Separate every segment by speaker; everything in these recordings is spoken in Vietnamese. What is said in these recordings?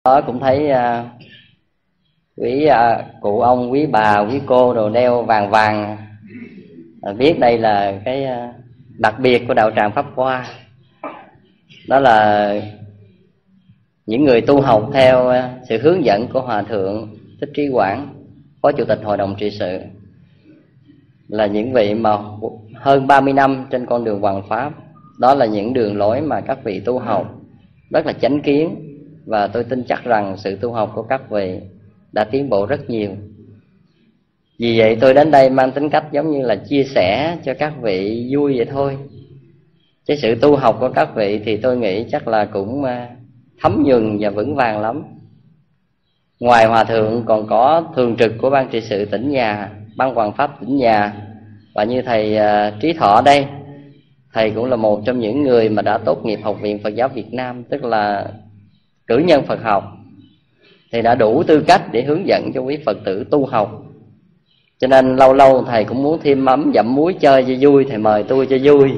Speaker 1: Đó cũng thấy quý cụ ông, quý bà, quý cô đồ đeo vàng vàng, biết đây là cái đặc biệt của đạo tràng Pháp Hoa. Đó là những người tu học theo sự hướng dẫn của Hòa Thượng Thích Trí Quảng, Phó Chủ tịch Hội đồng trị sự, là những vị mà hơn 30 năm trên con đường hoằng pháp. Đó là những đường lối mà các vị tu học rất là chánh kiến, và tôi tin chắc rằng sự tu học của các vị đã tiến bộ rất nhiều. Vì vậy tôi đến đây mang tính cách giống như là chia sẻ cho các vị vui vậy thôi. Cái sự tu học của các vị thì tôi nghĩ chắc là cũng thấm nhuần và vững vàng lắm. Ngoài Hòa Thượng còn có thường trực của Ban trị sự tỉnh nhà, Ban hoằng pháp tỉnh nhà, và như thầy Trí Thọ đây, thầy cũng là một trong những người mà đã tốt nghiệp Học viện Phật giáo Việt Nam, tức là cử nhân Phật học, thì đã đủ tư cách để hướng dẫn cho quý Phật tử tu học. Cho nên lâu lâu thầy cũng muốn thêm mắm dặm muối chơi cho vui, thầy mời tôi cho vui.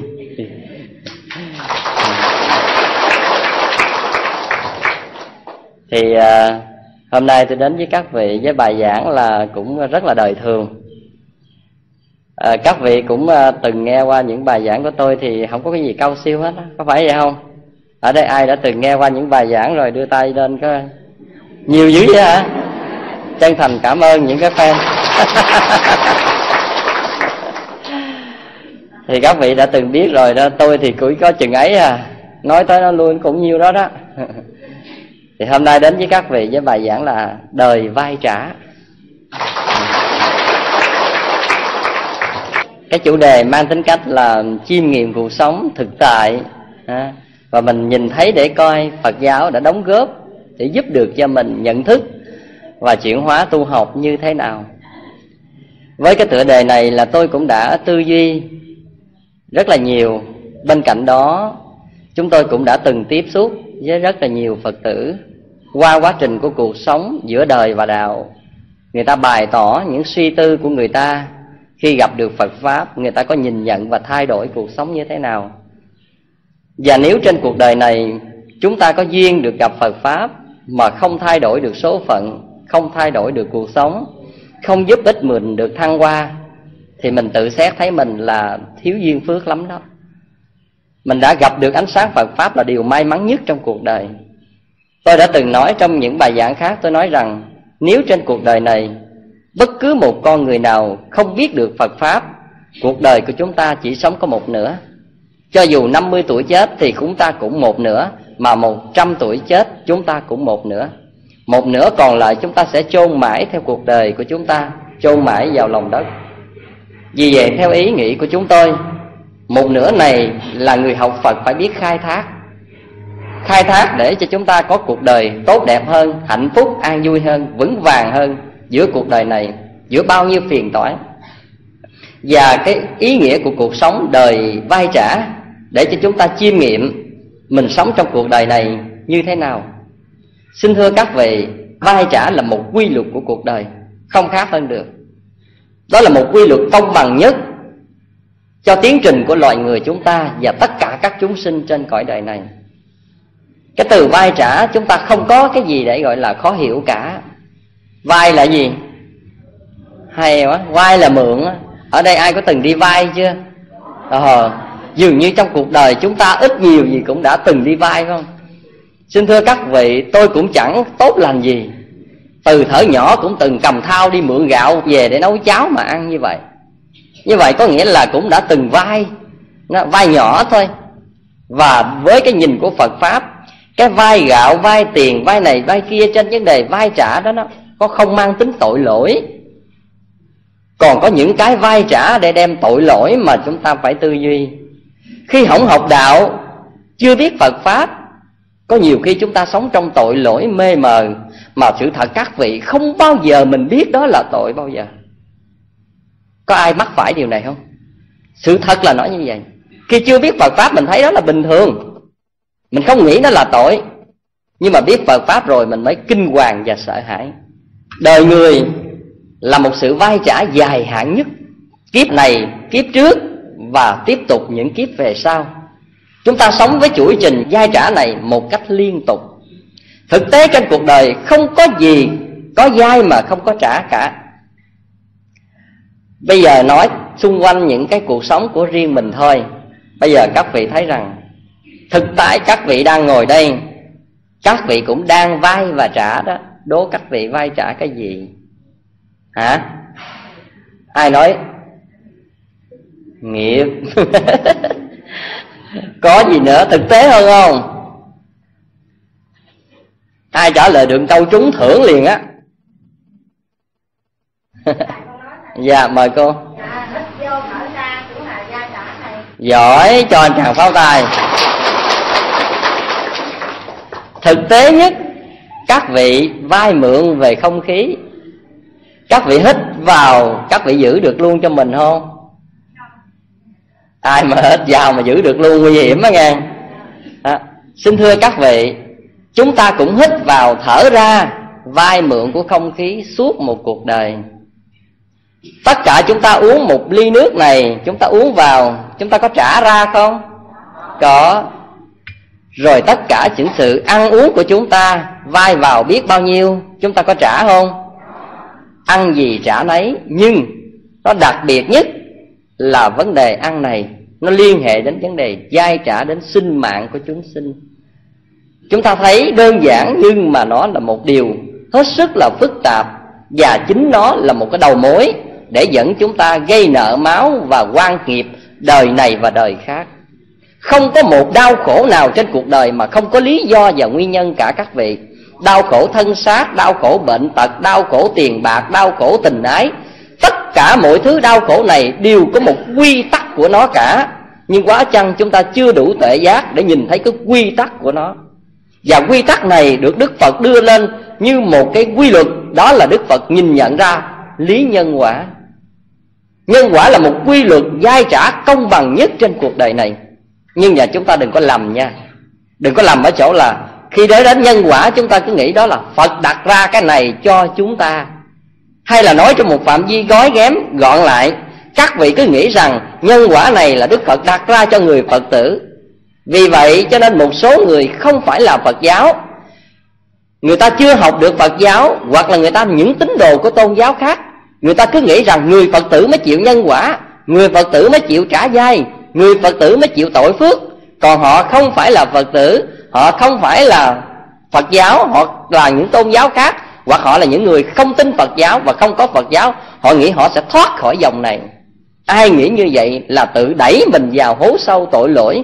Speaker 1: Thì hôm nay tôi đến với các vị với bài giảng là cũng rất là đời thường. Các vị cũng từng nghe qua những bài giảng của tôi thì không có cái gì cao siêu hết, có phải vậy không? Ở đây ai đã từng nghe qua những bài giảng rồi đưa tay lên có nhiều dữ vậy hả? Chân thành cảm ơn những cái fan. Thì các vị đã từng biết rồi đó, tôi thì cũng có chừng ấy à, nói tới nó luôn cũng nhiêu đó đó. Thì hôm nay đến với các vị với bài giảng là đời vai trả. Cái chủ đề mang tính cách là chiêm nghiệm cuộc sống thực tại, và mình nhìn thấy để coi Phật giáo đã đóng góp để giúp được cho mình nhận thức và chuyển hóa tu học như thế nào. Với cái tựa đề này là tôi cũng đã tư duy rất là nhiều. Bên cạnh đó chúng tôi cũng đã từng tiếp xúc với rất là nhiều Phật tử qua quá trình của cuộc sống giữa đời và đạo. Người ta bày tỏ những suy tư của người ta khi gặp được Phật Pháp, người ta có nhìn nhận và thay đổi cuộc sống như thế nào. Và nếu trên cuộc đời này chúng ta có duyên được gặp Phật Pháp mà không thay đổi được số phận, không thay đổi được cuộc sống, không giúp ích mình được thăng hoa, thì mình tự xét thấy mình là thiếu duyên phước lắm đó. Mình đã gặp được ánh sáng Phật Pháp là điều may mắn nhất trong cuộc đời. Tôi đã từng nói trong những bài giảng khác, tôi nói rằng nếu trên cuộc đời này bất cứ một con người nào không biết được Phật Pháp, cuộc đời của chúng ta chỉ sống có một nửa. Cho dù 50 tuổi chết thì chúng ta cũng một nửa, mà 100 tuổi chết chúng ta cũng một nửa. Một nửa còn lại chúng ta sẽ chôn mãi theo cuộc đời của chúng ta, chôn mãi vào lòng đất. Vì vậy theo ý nghĩ của chúng tôi, một nửa này là người học Phật phải biết khai thác. Khai thác để cho chúng ta có cuộc đời tốt đẹp hơn, hạnh phúc, an vui hơn, vững vàng hơn giữa cuộc đời này, giữa bao nhiêu phiền toái. Và cái ý nghĩa của cuộc sống đời vai trả để cho chúng ta chiêm nghiệm mình sống trong cuộc đời này như thế nào. Xin thưa các vị, vai trả là một quy luật của cuộc đời, không khác hơn được. Đó là một quy luật công bằng nhất cho tiến trình của loài người chúng ta và tất cả các chúng sinh trên cõi đời này. Cái từ vai trả chúng ta không có cái gì để gọi là khó hiểu cả. Vai là gì? Hay quá, vai là mượn. Ở đây ai có từng đi vai chưa? Dường như trong cuộc đời chúng ta ít nhiều gì cũng đã từng đi vai, phải không? Xin thưa các vị, tôi cũng chẳng tốt lành gì, từ thuở nhỏ cũng từng cầm thao đi mượn gạo về để nấu cháo mà ăn như vậy. Như vậy có nghĩa là cũng đã từng vai, vai nhỏ thôi. Và với cái nhìn của Phật Pháp, cái vai gạo, vai tiền, vai này, vai kia trên vấn đề vai trả đó nó có không mang tính tội lỗi. Còn có những cái vai trả để đem tội lỗi mà chúng ta phải tư duy. Khi không học đạo, chưa biết Phật Pháp, có nhiều khi chúng ta sống trong tội lỗi mê mờ, mà sự thật các vị không bao giờ mình biết đó là tội bao giờ. Có ai mắc phải điều này không? Sự thật là nói như vậy. Khi chưa biết Phật Pháp mình thấy đó là bình thường, mình không nghĩ đó là tội. Nhưng mà biết Phật Pháp rồi mình mới kinh hoàng và sợ hãi. Đời người là một sự vai trả dài hạn nhất, kiếp này, kiếp trước và tiếp tục những kiếp về sau. Chúng ta sống với chuỗi trình vai trả này một cách liên tục. Thực tế trên cuộc đời không có gì có vay mà không có trả cả. Bây giờ nói xung quanh những cái cuộc sống của riêng mình thôi. Bây giờ các vị thấy rằng thực tại các vị đang ngồi đây, các vị cũng đang vay và trả đó. Đố các vị vay trả cái gì? Hả? Ai nói? Nghiệp. Có gì nữa thực tế hơn không? Ai trả lời được câu trúng thưởng liền á. Dạ mời cô. Giỏi, cho anh chàng pháo tay. Thực tế nhất, các vị vay mượn về không khí, các vị hít vào, các vị giữ được luôn cho mình không? Ai mà hít vào mà giữ được luôn nguy hiểm á nghe. Xin thưa các vị, chúng ta cũng hít vào thở ra, vay mượn của không khí suốt một cuộc đời. Tất cả chúng ta uống một ly nước này, chúng ta uống vào, chúng ta có trả ra không? Có. Rồi tất cả những sự ăn uống của chúng ta vay vào biết bao nhiêu, chúng ta có trả không? Ăn gì trả nấy. Nhưng nó đặc biệt nhất là vấn đề ăn này, nó liên hệ đến vấn đề vay trả đến sinh mạng của chúng sinh. Chúng ta thấy đơn giản nhưng mà nó là một điều hết sức là phức tạp, và chính nó là một cái đầu mối để dẫn chúng ta gây nợ máu và oan nghiệp đời này và đời khác. Không có một đau khổ nào trên cuộc đời mà không có lý do và nguyên nhân cả các vị. Đau khổ thân xác, đau khổ bệnh tật, đau khổ tiền bạc, đau khổ tình ái. Tất cả mọi thứ đau khổ này đều có một quy tắc của nó cả. Nhưng quá chăng chúng ta chưa đủ tuệ giác để nhìn thấy cái quy tắc của nó. Và quy tắc này được Đức Phật đưa lên như một cái quy luật. Đó là Đức Phật nhìn nhận ra lý nhân quả. Nhân quả là một quy luật vay trả công bằng nhất trên cuộc đời này. Nhưng mà chúng ta đừng có lầm nha. Đừng có lầm ở chỗ là khi đến nhân quả chúng ta cứ nghĩ đó là Phật đặt ra cái này cho chúng ta. Hay là nói trong một phạm vi gói ghém gọn lại, các vị cứ nghĩ rằng nhân quả này là Đức Phật đặt ra cho người Phật tử. Vì vậy cho nên một số người không phải là Phật giáo, người ta chưa học được Phật giáo, hoặc là người ta những tín đồ của tôn giáo khác, người ta cứ nghĩ rằng người Phật tử mới chịu nhân quả, người Phật tử mới chịu trả vay, người Phật tử mới chịu tội phước. Còn họ không phải là Phật tử, họ không phải là Phật giáo, họ là những tôn giáo khác, hoặc họ là những người không tin Phật giáo và không có Phật giáo. Họ nghĩ họ sẽ thoát khỏi dòng này. Ai nghĩ như vậy là tự đẩy mình vào hố sâu tội lỗi.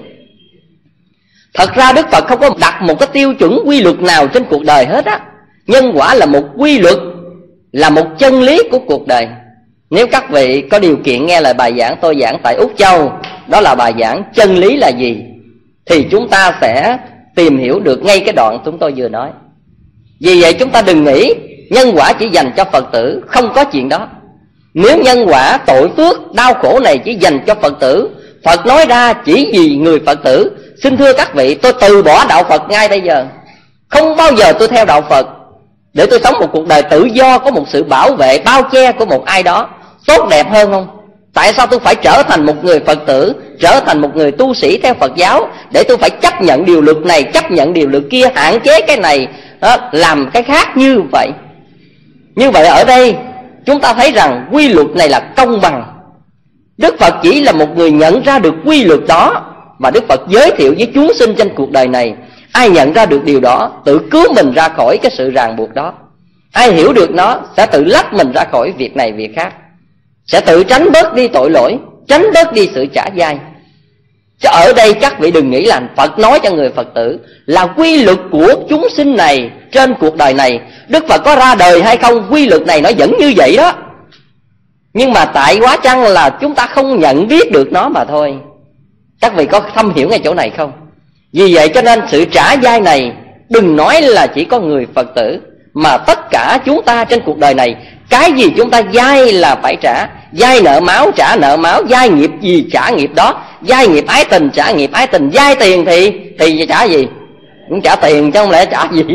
Speaker 1: Thật ra Đức Phật không có đặt một cái tiêu chuẩn quy luật nào trên cuộc đời hết á. Nhân quả là một quy luật, là một chân lý của cuộc đời. Nếu các vị có điều kiện nghe lời bài giảng tôi giảng tại Úc Châu, đó là bài giảng chân lý là gì, thì chúng ta sẽ tìm hiểu được ngay cái đoạn chúng tôi vừa nói. Vì vậy chúng ta đừng nghĩ nhân quả chỉ dành cho Phật tử, không có chuyện đó. Nếu nhân quả tội phước đau khổ này chỉ dành cho Phật tử, Phật nói ra chỉ vì người Phật tử, xin thưa các vị, tôi từ bỏ đạo Phật ngay bây giờ. Không bao giờ tôi theo đạo Phật, để tôi sống một cuộc đời tự do, có một sự bảo vệ bao che của một ai đó, tốt đẹp hơn không? Tại sao tôi phải trở thành một người Phật tử, trở thành một người tu sĩ theo Phật giáo, để tôi phải chấp nhận điều luật này, chấp nhận điều luật kia, hạn chế cái này, làm cái khác như vậy? Như vậy ở đây chúng ta thấy rằng quy luật này là công bằng. Đức Phật chỉ là một người nhận ra được quy luật đó, và Đức Phật giới thiệu với chúng sinh trên cuộc đời này. Ai nhận ra được điều đó tự cứu mình ra khỏi cái sự ràng buộc đó. Ai hiểu được nó sẽ tự lách mình ra khỏi việc này việc khác, sẽ tự tránh bớt đi tội lỗi, tránh bớt đi sự trả vay. Chứ ở đây các vị đừng nghĩ là Phật nói cho người Phật tử là quy luật của chúng sinh này trên cuộc đời này. Đức Phật có ra đời hay không, quy luật này nó vẫn như vậy đó. Nhưng mà tại quá chăng là chúng ta không nhận biết được nó mà thôi. Các vị có thâm hiểu ngay chỗ này không? Vì vậy cho nên sự trả vay này đừng nói là chỉ có người Phật tử, mà tất cả chúng ta trên cuộc đời này, cái gì chúng ta vay là phải trả. Vay nợ máu trả nợ máu, vay nghiệp gì trả nghiệp đó, vay nghiệp ái tình trả nghiệp ái tình, vay tiền thì trả gì? Cũng trả tiền chứ không lẽ trả gì.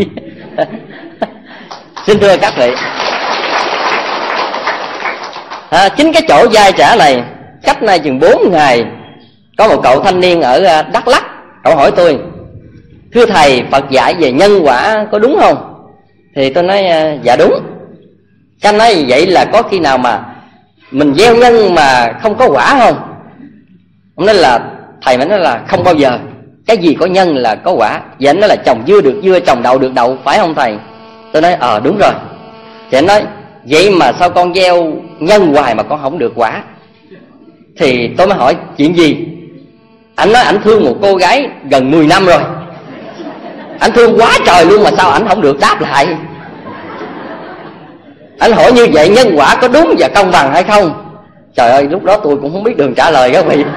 Speaker 1: Xin thưa các vị, chính cái chỗ vay trả này, cách nay chừng 4 ngày, có một cậu thanh niên ở Đắk Lắk, cậu hỏi tôi: thưa thầy, Phật dạy về nhân quả có đúng không? Thì tôi nói dạ đúng. Anh nói vậy là có khi nào mà mình gieo nhân mà không có quả không? Ông nói là thầy mới nói là không bao giờ, cái gì có nhân là có quả. Vậy anh nói là trồng dưa được dưa, trồng đậu được đậu, phải không thầy? Tôi nói đúng rồi. Thì anh nói vậy mà sao con gieo nhân hoài mà con không được quả? Thì tôi mới hỏi chuyện gì? Anh nói ảnh thương một cô gái gần 10 năm rồi, anh thương quá trời luôn mà sao ảnh không được đáp lại? Anh hỏi như vậy nhân quả có đúng và công bằng hay không? Trời ơi, lúc đó tôi cũng không biết đường trả lời các vị.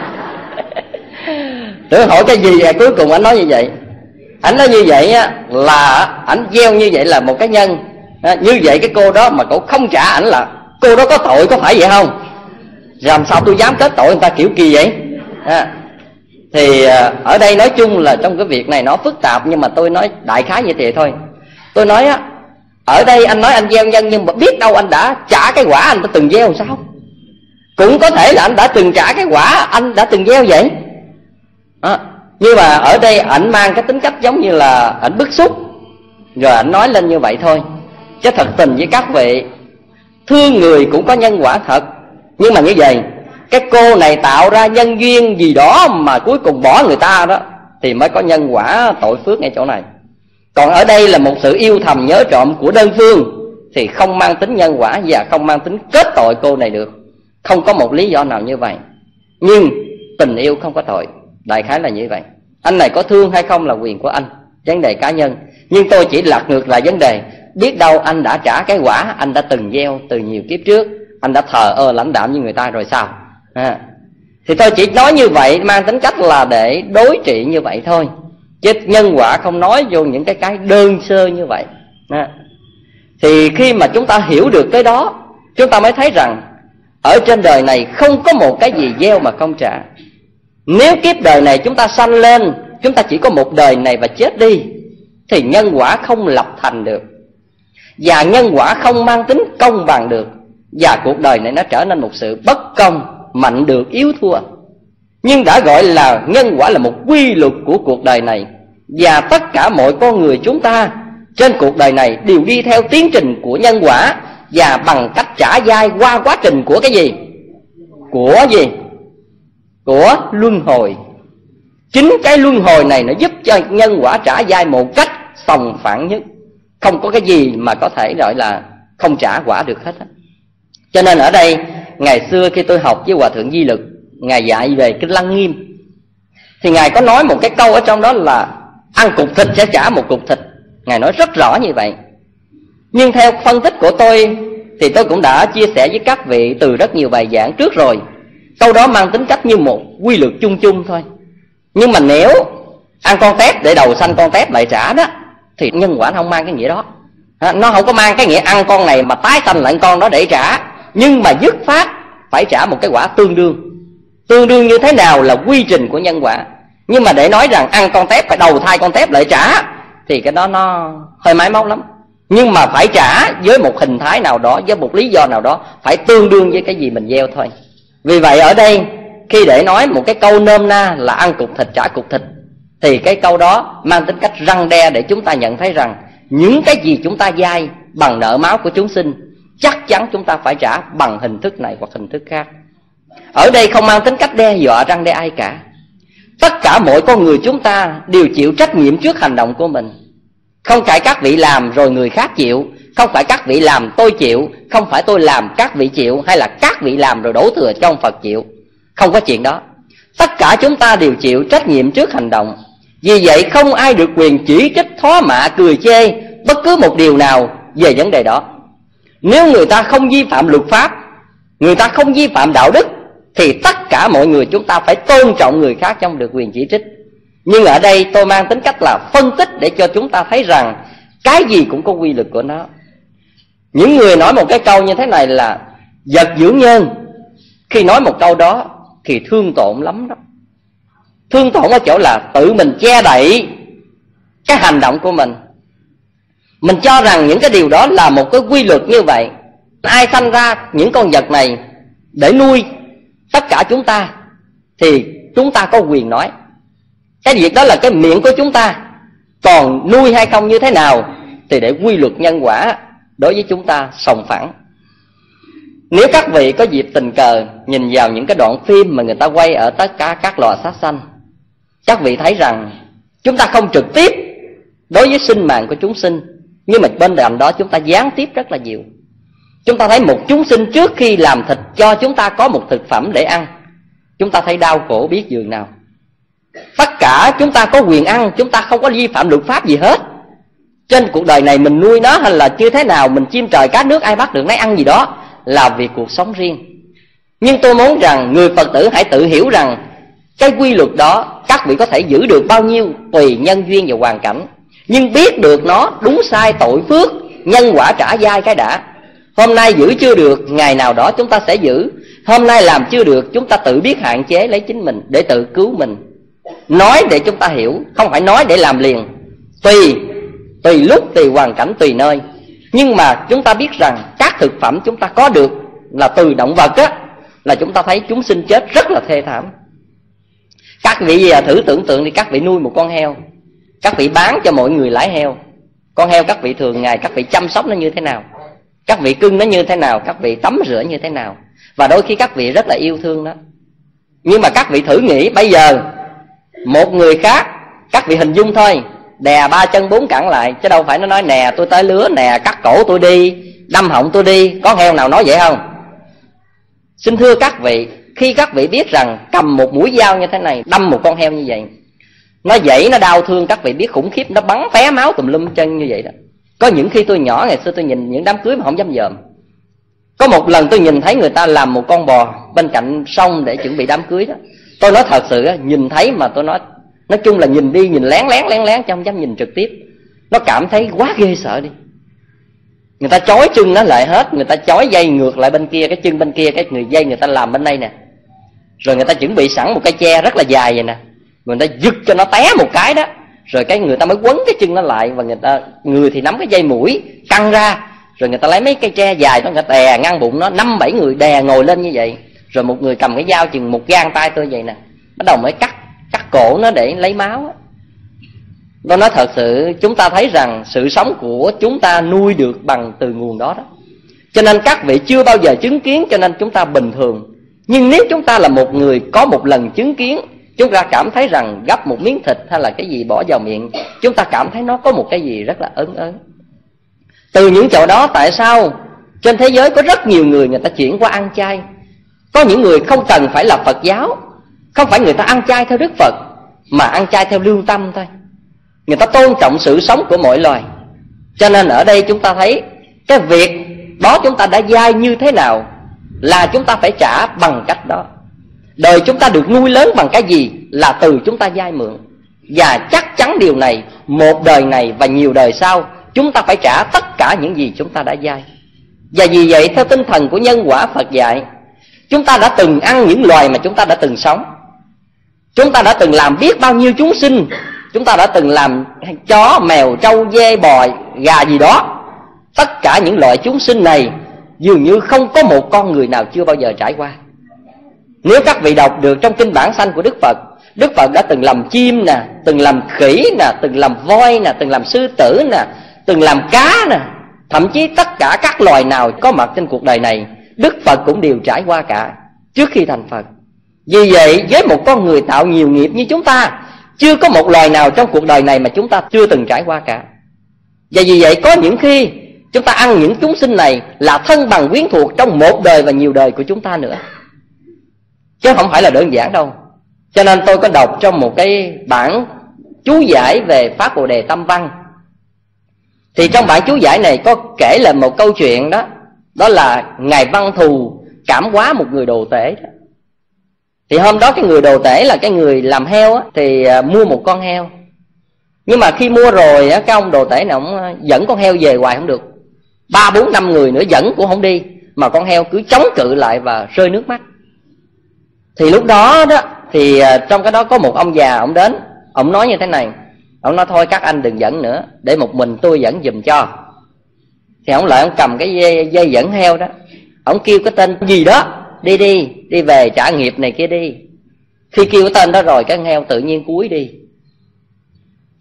Speaker 1: Tôi hỏi cái gì cuối cùng anh nói như vậy. Anh nói như vậy là ảnh gieo như vậy là một cái nhân. Như vậy cái cô đó mà cậu không trả ảnh là cô đó có tội, có phải vậy không? Làm sao tôi dám kết tội người ta kiểu kỳ vậy? Thì ở đây nói chung là trong cái việc này nó phức tạp, nhưng mà tôi nói đại khái như thế thôi. Tôi nói ở đây anh nói anh gieo nhân, nhưng mà biết đâu anh đã trả cái quả anh đã từng gieo sao? Cũng có thể là anh đã từng trả cái quả anh đã từng gieo vậy. Nhưng mà ở đây ảnh mang cái tính cách giống như là ảnh bức xúc, rồi ảnh nói lên như vậy thôi. Chứ thật tình với các vị, thương người cũng có nhân quả thật. Nhưng mà như vậy, cái cô này tạo ra nhân duyên gì đó mà cuối cùng bỏ người ta đó, thì mới có nhân quả tội phước ngay chỗ này. Còn ở đây là một sự yêu thầm nhớ trộm của đơn phương, thì không mang tính nhân quả và không mang tính kết tội cô này được. Không có một lý do nào như vậy. Nhưng tình yêu không có tội, đại khái là như vậy. Anh này có thương hay không là quyền của anh, vấn đề cá nhân. Nhưng tôi chỉ lật ngược lại vấn đề, biết đâu anh đã trả cái quả anh đã từng gieo từ nhiều kiếp trước, anh đã thờ ơ lãnh đạm như người ta rồi sao? Thì tôi chỉ nói như vậy, mang tính cách là để đối trị như vậy thôi, chứ nhân quả không nói vô những cái đơn sơ như vậy. Thì khi mà chúng ta hiểu được cái đó, chúng ta mới thấy rằng ở trên đời này không có một cái gì gieo mà không trả. Nếu kiếp đời này chúng ta sanh lên, chúng ta chỉ có một đời này và chết đi, thì nhân quả không lập thành được, và nhân quả không mang tính công bằng được, và cuộc đời này nó trở nên một sự bất công, mạnh được yếu thua. Nhưng đã gọi là nhân quả là một quy luật của cuộc đời này, và tất cả mọi con người chúng ta trên cuộc đời này đều đi theo tiến trình của nhân quả, và bằng cách trả dai qua quá trình của cái gì? Của luân hồi. Chính cái luân hồi này nó giúp cho nhân quả trả dai một cách sòng phẳng nhất. Không có cái gì mà có thể gọi là không trả quả được hết. Cho nên ở đây, ngày xưa khi tôi học với Hòa Thượng Di Lực, Ngài dạy về Kinh Lăng Nghiêm, thì Ngài có nói một cái câu ở trong đó là ăn cục thịt sẽ trả một cục thịt. Ngài nói rất rõ như vậy. Nhưng theo phân tích của tôi, thì tôi cũng đã chia sẻ với các vị từ rất nhiều bài giảng trước rồi. Câu đó mang tính cách như một quy luật chung chung thôi. Nhưng mà nếu ăn con tép để đầu xanh con tép lại trả đó, thì nhân quả nó không mang cái nghĩa đó. Nó không có mang cái nghĩa ăn con này mà tái sanh lại con đó để trả. Nhưng mà dứt phát phải trả một cái quả tương đương. Tương đương như thế nào là quy trình của nhân quả. Nhưng mà để nói rằng ăn con tép phải đầu thai con tép lại trả, thì cái đó nó hơi máy móc lắm. Nhưng mà phải trả với một hình thái nào đó, với một lý do nào đó, phải tương đương với cái gì mình gieo thôi. Vì vậy ở đây, khi để nói một cái câu nôm na là ăn cục thịt trả cục thịt, thì cái câu đó mang tính cách răn đe để chúng ta nhận thấy rằng những cái gì chúng ta vay bằng nợ máu của chúng sinh, chắc chắn chúng ta phải trả bằng hình thức này hoặc hình thức khác. Ở đây không mang tính cách đe dọa răn đe ai cả. Tất cả mỗi con người chúng ta đều chịu trách nhiệm trước hành động của mình. Không phải các vị làm rồi người khác chịu, không phải các vị làm tôi chịu, không phải tôi làm các vị chịu, hay là các vị làm rồi đổ thừa cho ông Phật chịu. Không có chuyện đó. Tất cả chúng ta đều chịu trách nhiệm trước hành động. Vì vậy không ai được quyền chỉ trích, thó mạ, cười chê bất cứ một điều nào về vấn đề đó. Nếu người ta không vi phạm luật pháp, người ta không vi phạm đạo đức, thì tất cả mọi người chúng ta phải tôn trọng người khác trong được quyền chỉ trích. Nhưng ở đây tôi mang tính cách là phân tích để cho chúng ta thấy rằng cái gì cũng có quy luật của nó. Những người nói một cái câu như thế này là vật dưỡng nhân, khi nói một câu đó thì thương tổn lắm đó. Thương tổn ở chỗ là tự mình che đậy cái hành động của mình. Mình cho rằng những cái điều đó là một cái quy luật như vậy. Ai sanh ra những con vật này để nuôi tất cả chúng ta, thì chúng ta có quyền nói. Cái việc đó là cái miệng của chúng ta, Còn nuôi hay không như thế nào thì để quy luật nhân quả đối với chúng ta sòng phẳng. Nếu các vị có dịp tình cờ nhìn vào những cái đoạn phim mà người ta quay ở tất cả các lò sát sanh, các vị thấy rằng chúng ta không trực tiếp đối với sinh mạng của chúng sinh, nhưng mà bên cạnh đó chúng ta gián tiếp rất là nhiều. Chúng ta thấy một chúng sinh trước khi làm thịt cho chúng ta có một thực phẩm để ăn, chúng ta thấy đau khổ biết dường nào. Tất cả chúng ta có quyền ăn, chúng ta không có vi phạm luật pháp gì hết. Trên cuộc đời này mình nuôi nó hay là như thế nào, mình chim trời cá nước ai bắt được nấy ăn gì đó, là vì cuộc sống riêng. Nhưng tôi muốn rằng người Phật tử hãy tự hiểu rằng cái quy luật đó các vị có thể giữ được bao nhiêu tùy nhân duyên và hoàn cảnh, nhưng biết được nó đúng sai tội phước nhân quả trả dai cái đã. Hôm nay giữ chưa được, ngày nào đó chúng ta sẽ giữ. Hôm nay làm chưa được, chúng ta tự biết hạn chế lấy chính mình để tự cứu mình. Nói để chúng ta hiểu, không phải nói để làm liền. Tùy lúc, tùy hoàn cảnh, tùy nơi. Nhưng mà chúng ta biết rằng các thực phẩm chúng ta có được là từ động vật á, là chúng ta thấy chúng sinh chết rất là thê thảm. Các vị thử tưởng tượng đi, các vị nuôi một con heo, các vị bán cho mọi người lái heo. Con heo các vị thường ngày các vị chăm sóc nó như thế nào, các vị cưng nó như thế nào, các vị tắm rửa như thế nào, và đôi khi các vị rất là yêu thương nó. Nhưng mà các vị thử nghĩ bây giờ một người khác, các vị hình dung thôi, đè 3 chân 4 cẳng lại, chứ đâu phải nó nói nè tôi tới lứa nè, cắt cổ tôi đi, đâm họng tôi đi. Có heo nào nói vậy không? Xin thưa các vị, khi các vị biết rằng cầm một mũi dao như thế này đâm một con heo như vậy, nó dãy, nó đau thương, các vị biết khủng khiếp, nó bắn té máu tùm lum chân như vậy đó. Có những khi tôi nhỏ ngày xưa tôi nhìn những đám cưới mà không dám dòm. Có một lần tôi nhìn thấy người ta làm một con bò bên cạnh sông để chuẩn bị đám cưới đó. Tôi nói thật sự nhìn thấy mà tôi nói chung là nhìn đi nhìn lén chứ không dám nhìn trực tiếp. Nó cảm thấy quá ghê sợ đi. Người ta chói chân nó lại hết, người ta chói dây ngược lại bên kia, cái chân bên kia, cái người dây người ta làm bên đây nè. Rồi người ta chuẩn bị sẵn một cây tre rất là dài vậy nè, người ta giật cho nó té một cái đó, rồi cái người ta mới quấn cái chân nó lại, và người thì nắm cái dây mũi căng ra, rồi người ta lấy mấy cây tre dài đó, người ta đè ngăn bụng nó, 5-7 người đè ngồi lên như vậy, rồi một người cầm cái dao chừng một gang tay tôi vậy nè, bắt đầu mới cắt cổ nó để lấy máu. Tôi nói thật sự, chúng ta thấy rằng sự sống của chúng ta nuôi được bằng từ nguồn đó đó. Cho nên các vị chưa bao giờ chứng kiến, cho nên chúng ta bình thường. Nhưng nếu chúng ta là một người có một lần chứng kiến, chúng ta cảm thấy rằng gắp một miếng thịt hay là cái gì bỏ vào miệng, chúng ta cảm thấy nó có một cái gì rất là ớn ớn. Từ những chỗ đó tại sao trên thế giới có rất nhiều người ta chuyển qua ăn chay. Có những người không cần phải là Phật giáo, không phải người ta ăn chay theo Đức Phật, mà ăn chay theo lương tâm thôi. Người ta tôn trọng sự sống của mọi loài. Cho nên ở đây chúng ta thấy cái việc đó chúng ta đã dai như thế nào là chúng ta phải trả bằng cách đó. Đời chúng ta được nuôi lớn bằng cái gì là từ chúng ta dai mượn. Và chắc chắn điều này, một đời này và nhiều đời sau, chúng ta phải trả tất cả những gì chúng ta đã dai. Và vì vậy theo tinh thần của nhân quả Phật dạy, chúng ta đã từng ăn những loài mà chúng ta đã từng sống. Chúng ta đã từng làm biết bao nhiêu chúng sinh. Chúng ta đã từng làm chó, mèo, trâu, dê, bò, gà gì đó. Tất cả những loại chúng sinh này dường như không có một con người nào chưa bao giờ trải qua. Nếu các vị đọc được trong kinh bản sanh của Đức Phật, Đức Phật đã từng làm chim nè, từng làm khỉ nè, từng làm voi nè, từng làm sư tử nè, từng làm cá nè. Thậm chí tất cả các loài nào có mặt trên cuộc đời này, Đức Phật cũng đều trải qua cả trước khi thành Phật. Vì vậy với một con người tạo nhiều nghiệp như chúng ta, chưa có một loài nào trong cuộc đời này mà chúng ta chưa từng trải qua cả. Và vì vậy có những khi chúng ta ăn những chúng sinh này là thân bằng quyến thuộc trong một đời và nhiều đời của chúng ta nữa, chứ không phải là đơn giản đâu. Cho nên tôi có đọc trong một cái bản chú giải về Pháp Bồ Đề Tâm Văn. Thì trong bản chú giải này có kể là một câu chuyện đó. Đó là Ngài Văn Thù cảm hóa một người đồ tể đó. Thì hôm đó cái người đồ tể là cái người làm heo á, thì mua một con heo. Nhưng mà khi mua rồi á, cái ông đồ tể này ông dẫn con heo về hoài không được. 3-4-5 người nữa dẫn cũng không đi, mà con heo cứ chống cự lại và rơi nước mắt. Thì lúc đó đó thì trong cái đó có một ông già, ông đến, ông nói như thế này. Ông nói thôi các anh đừng dẫn nữa, để một mình tôi dẫn giùm cho. Thì ông lại ông cầm cái dây dẫn heo đó, ông kêu cái tên gì đó, đi về trả nghiệp này kia đi. Khi kêu cái tên đó rồi, cái heo tự nhiên cúi đi.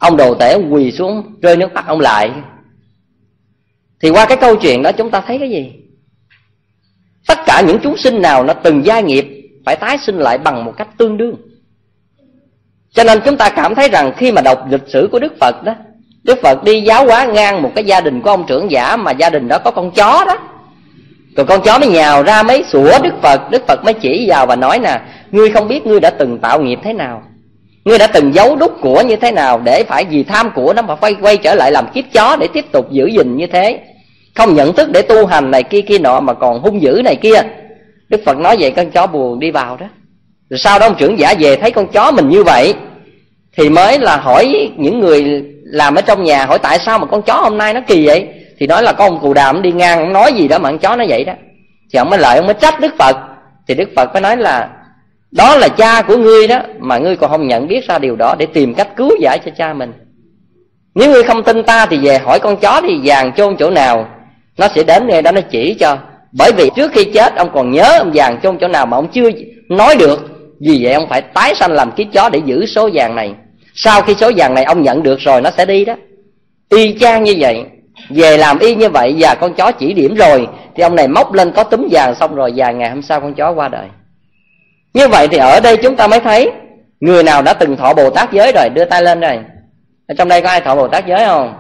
Speaker 1: Ông đồ tể quỳ xuống rơi nước mắt ông lại. Thì qua cái câu chuyện đó chúng ta thấy cái gì? Tất cả những chúng sinh nào nó từng giai nghiệp phải tái sinh lại bằng một cách tương đương. Cho nên chúng ta cảm thấy rằng khi mà đọc lịch sử của Đức Phật đó, Đức Phật đi giáo hóa ngang một cái gia đình của ông trưởng giả, mà gia đình đó có con chó đó. Rồi con chó mới nhào ra mấy sủa Đức Phật. Đức Phật mới chỉ vào và nói nè: ngươi không biết ngươi đã từng tạo nghiệp thế nào, ngươi đã từng giấu đúc của như thế nào, để phải vì tham của nó mà phải quay trở lại làm kiếp chó để tiếp tục giữ gìn như thế. Không nhận thức để tu hành này kia kia nọ mà còn hung dữ này kia. Đức Phật nói vậy con chó buồn đi vào đó. Rồi sau đó ông trưởng giả về thấy con chó mình như vậy, thì mới là hỏi những người làm ở trong nhà, hỏi tại sao mà con chó hôm nay nó kỳ vậy. Thì nói là có ông Cù Đàm đi ngang, ông nói gì đó mà con chó nó vậy đó. Thì ông mới lại, ông mới trách Đức Phật. Thì Đức Phật mới nói là đó là cha của ngươi đó, mà ngươi còn không nhận biết ra điều đó để tìm cách cứu giải cho cha mình. Nếu ngươi không tin ta thì về hỏi con chó thì vàng chôn chỗ nào, nó sẽ đến ngay đó nó chỉ cho. Bởi vì trước khi chết ông còn nhớ ông vàng chôn chỗ nào mà ông chưa nói được. Vì vậy ông phải tái sanh làm kiếp chó để giữ số vàng này. Sau khi số vàng này ông nhận được rồi nó sẽ đi đó. Y chang như vậy. Về làm y như vậy và con chó chỉ điểm rồi, thì ông này móc lên có túm vàng, xong rồi vài ngày hôm sau con chó qua đời. Như vậy thì ở đây chúng ta mới thấy người nào đã từng thọ Bồ Tát giới rồi, đưa tay lên rồi. Ở trong đây có ai thọ Bồ Tát giới không?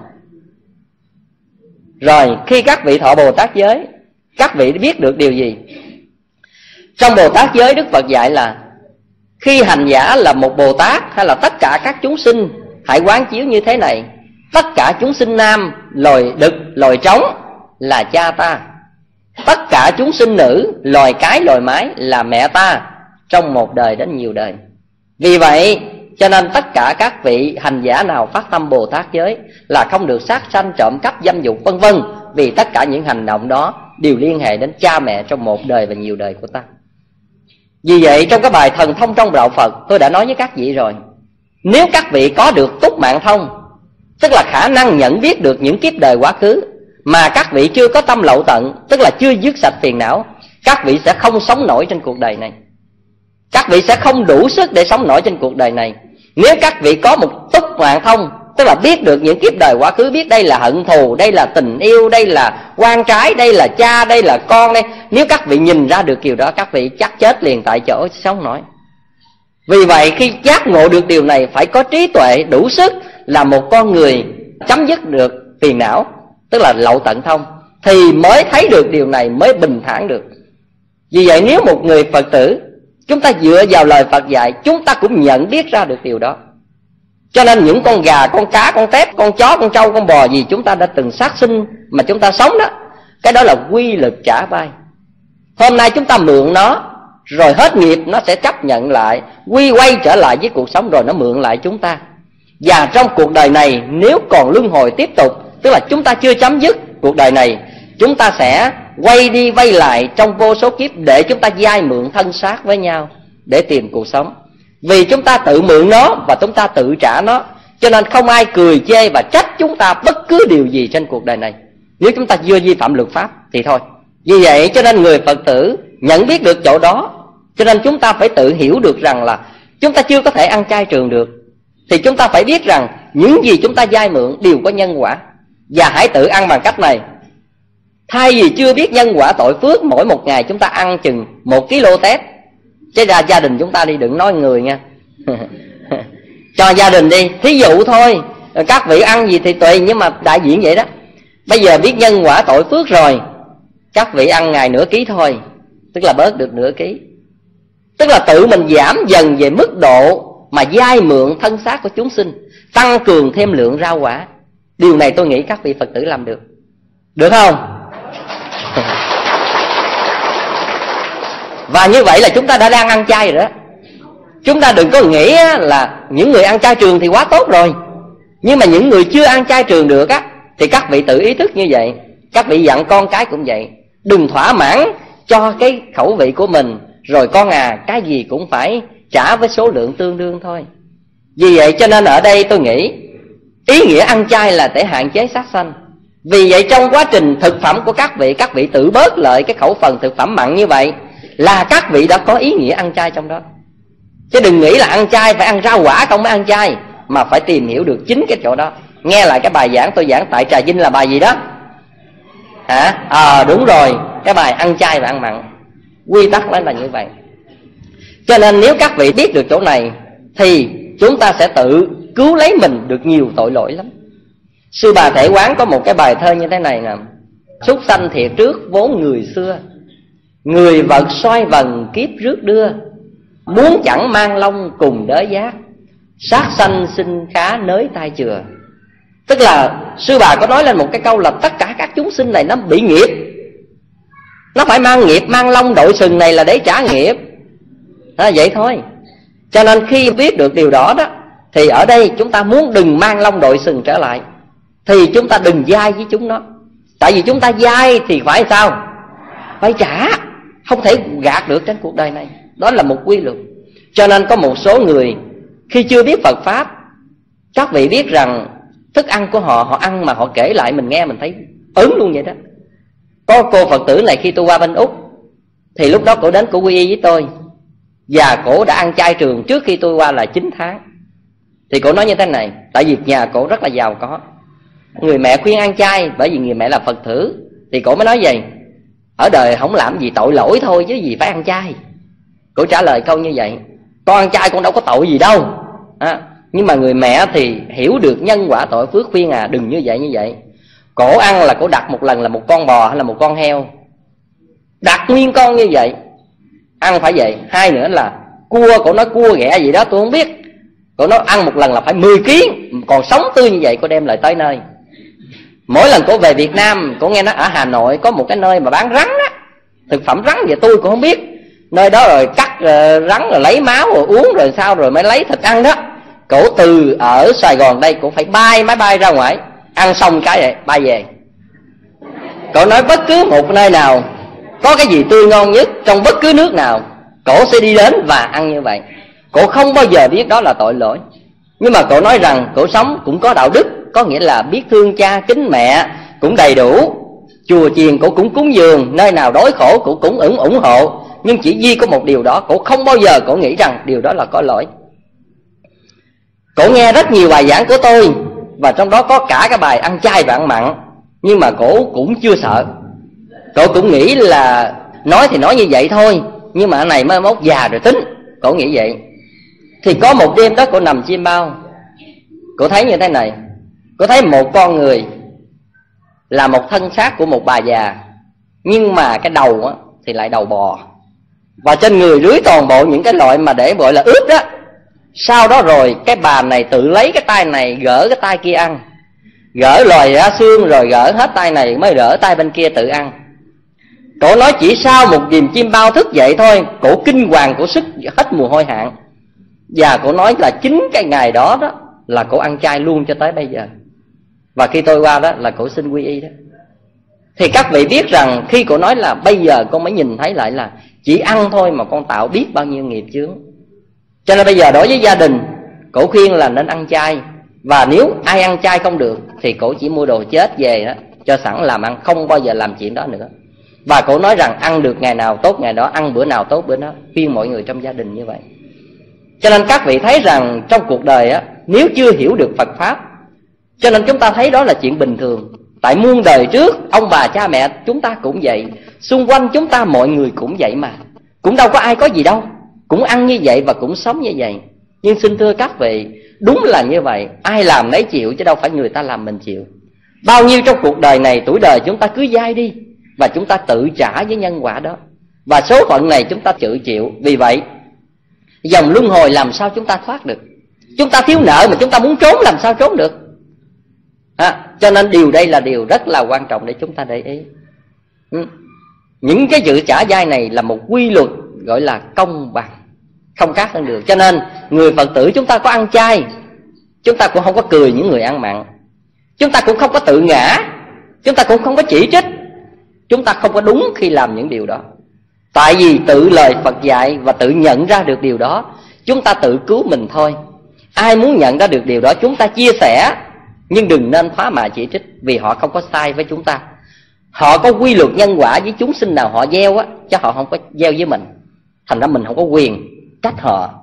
Speaker 1: Rồi khi các vị thọ Bồ Tát giới, các vị biết được điều gì? Trong Bồ Tát giới Đức Phật dạy là khi hành giả là một Bồ Tát hay là tất cả các chúng sinh, hãy quán chiếu như thế này: tất cả chúng sinh nam, loài đực, loài trống là cha ta. Tất cả chúng sinh nữ, loài cái, loài mái là mẹ ta, trong một đời đến nhiều đời. Vì vậy cho nên tất cả các vị hành giả nào phát tâm Bồ Tát giới là không được sát sanh, trộm cắp, dâm dục vân vân. Vì tất cả những hành động đó đều liên hệ đến cha mẹ trong một đời và nhiều đời của ta. Vì vậy trong cái bài Thần Thông trong Đạo Phật, tôi đã nói với các vị rồi, nếu các vị có được túc mạng thông, tức là khả năng nhận biết được những kiếp đời quá khứ, mà các vị chưa có tâm lậu tận, tức là chưa dứt sạch phiền não, các vị sẽ không sống nổi trên cuộc đời này. Các vị sẽ không đủ sức để sống nổi trên cuộc đời này. Nếu các vị có một túc mạng thông, tức là biết được những kiếp đời quá khứ, biết đây là hận thù, đây là tình yêu, đây là quan trái, đây là cha, đây là con đây. Nếu các vị nhìn ra được điều đó, các vị chắc chết liền tại chỗ, sống nổi. Vì vậy khi giác ngộ được điều này, phải có trí tuệ đủ sức là một con người chấm dứt được phiền não, tức là lậu tận thông, thì mới thấy được điều này, mới bình thản được. Vì vậy nếu một người Phật tử, chúng ta dựa vào lời Phật dạy, chúng ta cũng nhận biết ra được điều đó. Cho nên những con gà, con cá, con tép, con chó, con trâu, con bò gì chúng ta đã từng sát sinh mà chúng ta sống đó, cái đó là quy lực trả bay. Hôm nay chúng ta mượn nó, rồi hết nghiệp nó sẽ chấp nhận lại, quay trở lại với cuộc sống, rồi nó mượn lại chúng ta. Và trong cuộc đời này nếu còn luân hồi tiếp tục, tức là chúng ta chưa chấm dứt cuộc đời này, chúng ta sẽ quay đi quay lại trong vô số kiếp để chúng ta vay mượn thân xác với nhau để tìm cuộc sống. Vì chúng ta tự mượn nó và chúng ta tự trả nó, cho nên không ai cười chê và trách chúng ta bất cứ điều gì trên cuộc đời này. Nếu chúng ta chưa vi phạm luật pháp thì thôi. Vì vậy cho nên người Phật tử nhận biết được chỗ đó, cho nên chúng ta phải tự hiểu được rằng là chúng ta chưa có thể ăn chay trường được, thì chúng ta phải biết rằng những gì chúng ta vay mượn đều có nhân quả. Và hãy tự ăn bằng cách này: thay vì chưa biết nhân quả tội phước, mỗi một ngày chúng ta ăn chừng 1 kg tép. Chứ ra gia đình chúng ta đi, đừng nói người nha. Cho gia đình đi, thí dụ thôi. Các vị ăn gì thì tùy, nhưng mà đại diện vậy đó. Bây giờ biết nhân quả tội phước rồi, các vị ăn ngày nửa ký thôi, tức là bớt được nửa ký. Tức là tự mình giảm dần về mức độ mà vay mượn thân xác của chúng sinh, tăng cường thêm lượng rau quả. Điều này tôi nghĩ các vị Phật tử làm được. Được không? Và như vậy là chúng ta đã đang ăn chay rồi đó. Chúng ta đừng có nghĩ là những người ăn chay trường thì quá tốt rồi. Nhưng mà những người chưa ăn chay trường được á, thì các vị tự ý thức như vậy. Các vị dặn con cái cũng vậy, đừng thỏa mãn cho cái khẩu vị của mình, rồi con à, cái gì cũng phải trả với số lượng tương đương thôi. Vì vậy cho nên ở đây tôi nghĩ ý nghĩa ăn chay là để hạn chế sát sanh. Vì vậy trong quá trình thực phẩm của các vị tự bớt lại cái khẩu phần thực phẩm mặn như vậy, là các vị đã có ý nghĩa ăn chay trong đó. Chứ đừng nghĩ là ăn chay phải ăn rau quả không mới ăn chay, mà phải tìm hiểu được chính cái chỗ đó. Nghe lại cái bài giảng tôi giảng tại Trà Vinh là bài gì đó hả? Đúng rồi, cái bài ăn chay và ăn mặn. Quy tắc đó là như vậy. Cho nên nếu các vị biết được chỗ này thì chúng ta sẽ tự cứu lấy mình được nhiều tội lỗi lắm. Sư Bà Thể Quán có một cái bài thơ như thế này nè: súc sanh thiệt trước vốn người xưa, người vật xoay vần kiếp rước đưa, muốn chẳng mang long cùng đới giác, sát sanh sinh khá nới tai chừa. Tức là sư bà có nói lên một cái câu là tất cả các chúng sinh này nó bị nghiệp, nó phải mang nghiệp, mang long đội sừng này là để trả nghiệp. Vậy thôi. Cho nên khi biết được điều đó đó, thì ở đây chúng ta muốn đừng mang long đội sừng trở lại, thì chúng ta đừng dai với chúng nó. Tại vì chúng ta dai thì phải sao? Phải trả, không thể gạt được trên cuộc đời này. Đó là một quy luật. Cho nên có một số người khi chưa biết Phật Pháp, các vị biết rằng thức ăn của họ ăn mà họ kể lại mình nghe mình thấy ớn luôn vậy đó. Có cô Phật tử này khi tôi qua bên Úc, thì lúc đó cổ đến cổ quy y với tôi, và cổ đã ăn chay trường trước khi tôi qua là 9 tháng. Thì cổ nói như thế này, tại vì nhà cổ rất là giàu có, người mẹ khuyên ăn chay bởi vì người mẹ là Phật tử. Thì cổ mới nói vậy: ở đời không làm gì tội lỗi thôi chứ gì phải ăn chay. Cổ trả lời câu như vậy: con ăn chay con đâu có tội gì đâu. Nhưng mà người mẹ thì hiểu được nhân quả tội phước, khuyên đừng như vậy. Cổ ăn là cổ đặt một lần là một con bò hay là một con heo, đặt nguyên con như vậy, ăn phải vậy. Hai nữa là cua, cổ nói cua ghẹ gì đó tôi không biết, cổ nói ăn một lần là phải 10 kg, còn sống tươi như vậy cổ đem lại tới nơi. Mỗi lần cổ về Việt Nam, cổ nghe nói ở Hà Nội có một cái nơi mà bán rắn á, thực phẩm rắn vậy tôi cũng không biết. Nơi đó rồi cắt rắn rồi lấy máu rồi uống rồi sao rồi mới lấy thịt ăn đó. Cổ từ ở Sài Gòn đây cổ phải bay máy bay ra ngoài, ăn xong cái vậy bay về. Cổ nói bất cứ một nơi nào có cái gì tươi ngon nhất trong bất cứ nước nào, cổ sẽ đi đến và ăn như vậy. Cổ không bao giờ biết đó là tội lỗi. Nhưng mà cổ nói rằng cổ sống cũng có đạo đức, có nghĩa là biết thương cha kính mẹ cũng đầy đủ. Chùa chiền cổ cũng cúng dường, nơi nào đói khổ cổ cũng ủng hộ. Nhưng chỉ duy có một điều đó, cổ không bao giờ cổ nghĩ rằng điều đó là có lỗi. Cổ nghe rất nhiều bài giảng của tôi, và trong đó có cả cái bài ăn chay và ăn mặn, nhưng mà cổ cũng chưa sợ. Cổ cũng nghĩ là nói thì nói như vậy thôi, nhưng mà cái này mới mốt già rồi tính. Cổ nghĩ vậy. Thì có một đêm đó cổ nằm chiêm bao, cổ thấy như thế này. Cổ thấy một con người là một thân xác của một bà già, nhưng mà cái đầu á thì lại đầu bò, và trên người rưới toàn bộ những cái loại mà để gọi là ướp đó. Sau đó rồi cái bà này tự lấy cái tay này gỡ cái tay kia ăn, gỡ lòi ra xương rồi gỡ hết tay này mới gỡ tay bên kia tự ăn. Cổ nói chỉ sau một ghìm chim bao thức dậy thôi, cổ kinh hoàng, cổ sức hết mồ hôi hạn. Và cổ nói là chính cái ngày đó đó là cổ ăn chay luôn cho tới bây giờ. Và khi tôi qua đó là cổ xin quy y đó. Thì các vị biết rằng khi cổ nói là bây giờ con mới nhìn thấy lại là chỉ ăn thôi mà con tạo biết bao nhiêu nghiệp chướng. Cho nên bây giờ đối với gia đình, cổ khuyên là nên ăn chay. Và nếu ai ăn chay không được thì cổ chỉ mua đồ chết về đó, cho sẵn làm ăn, không bao giờ làm chuyện đó nữa. Và cổ nói rằng ăn được ngày nào tốt ngày đó, ăn bữa nào tốt bữa đó, khuyên mọi người trong gia đình như vậy. Cho nên các vị thấy rằng trong cuộc đời á, nếu chưa hiểu được Phật Pháp, cho nên chúng ta thấy đó là chuyện bình thường. Tại muôn đời trước, ông bà cha mẹ chúng ta cũng vậy, xung quanh chúng ta mọi người cũng vậy mà. Cũng đâu có ai có gì đâu, cũng ăn như vậy và cũng sống như vậy. Nhưng xin thưa các vị, đúng là như vậy, ai làm nấy chịu chứ đâu phải người ta làm mình chịu. Bao nhiêu trong cuộc đời này, tuổi đời chúng ta cứ dai đi, và chúng ta tự trả với nhân quả đó. Và số phận này chúng ta tự chịu. Vì vậy dòng luân hồi làm sao chúng ta thoát được? Chúng ta thiếu nợ mà chúng ta muốn trốn làm sao trốn được? Cho nên điều đây là điều rất là quan trọng để chúng ta để ý. Những cái sự trả dai này là một quy luật gọi là công bằng, không khác hơn được. Cho nên người Phật tử chúng ta có ăn chay, chúng ta cũng không có cười những người ăn mặn, chúng ta cũng không có tự ngã, chúng ta cũng không có chỉ trích, chúng ta không có đúng khi làm những điều đó. Tại vì tự lời Phật dạy và tự nhận ra được điều đó, chúng ta tự cứu mình thôi. Ai muốn nhận ra được điều đó chúng ta chia sẻ, nhưng đừng nên phá mạ chỉ trích, vì họ không có sai với chúng ta. Họ có quy luật nhân quả với chúng sinh nào họ gieo á, chứ họ không có gieo với mình. Thành ra mình không có quyền trách họ.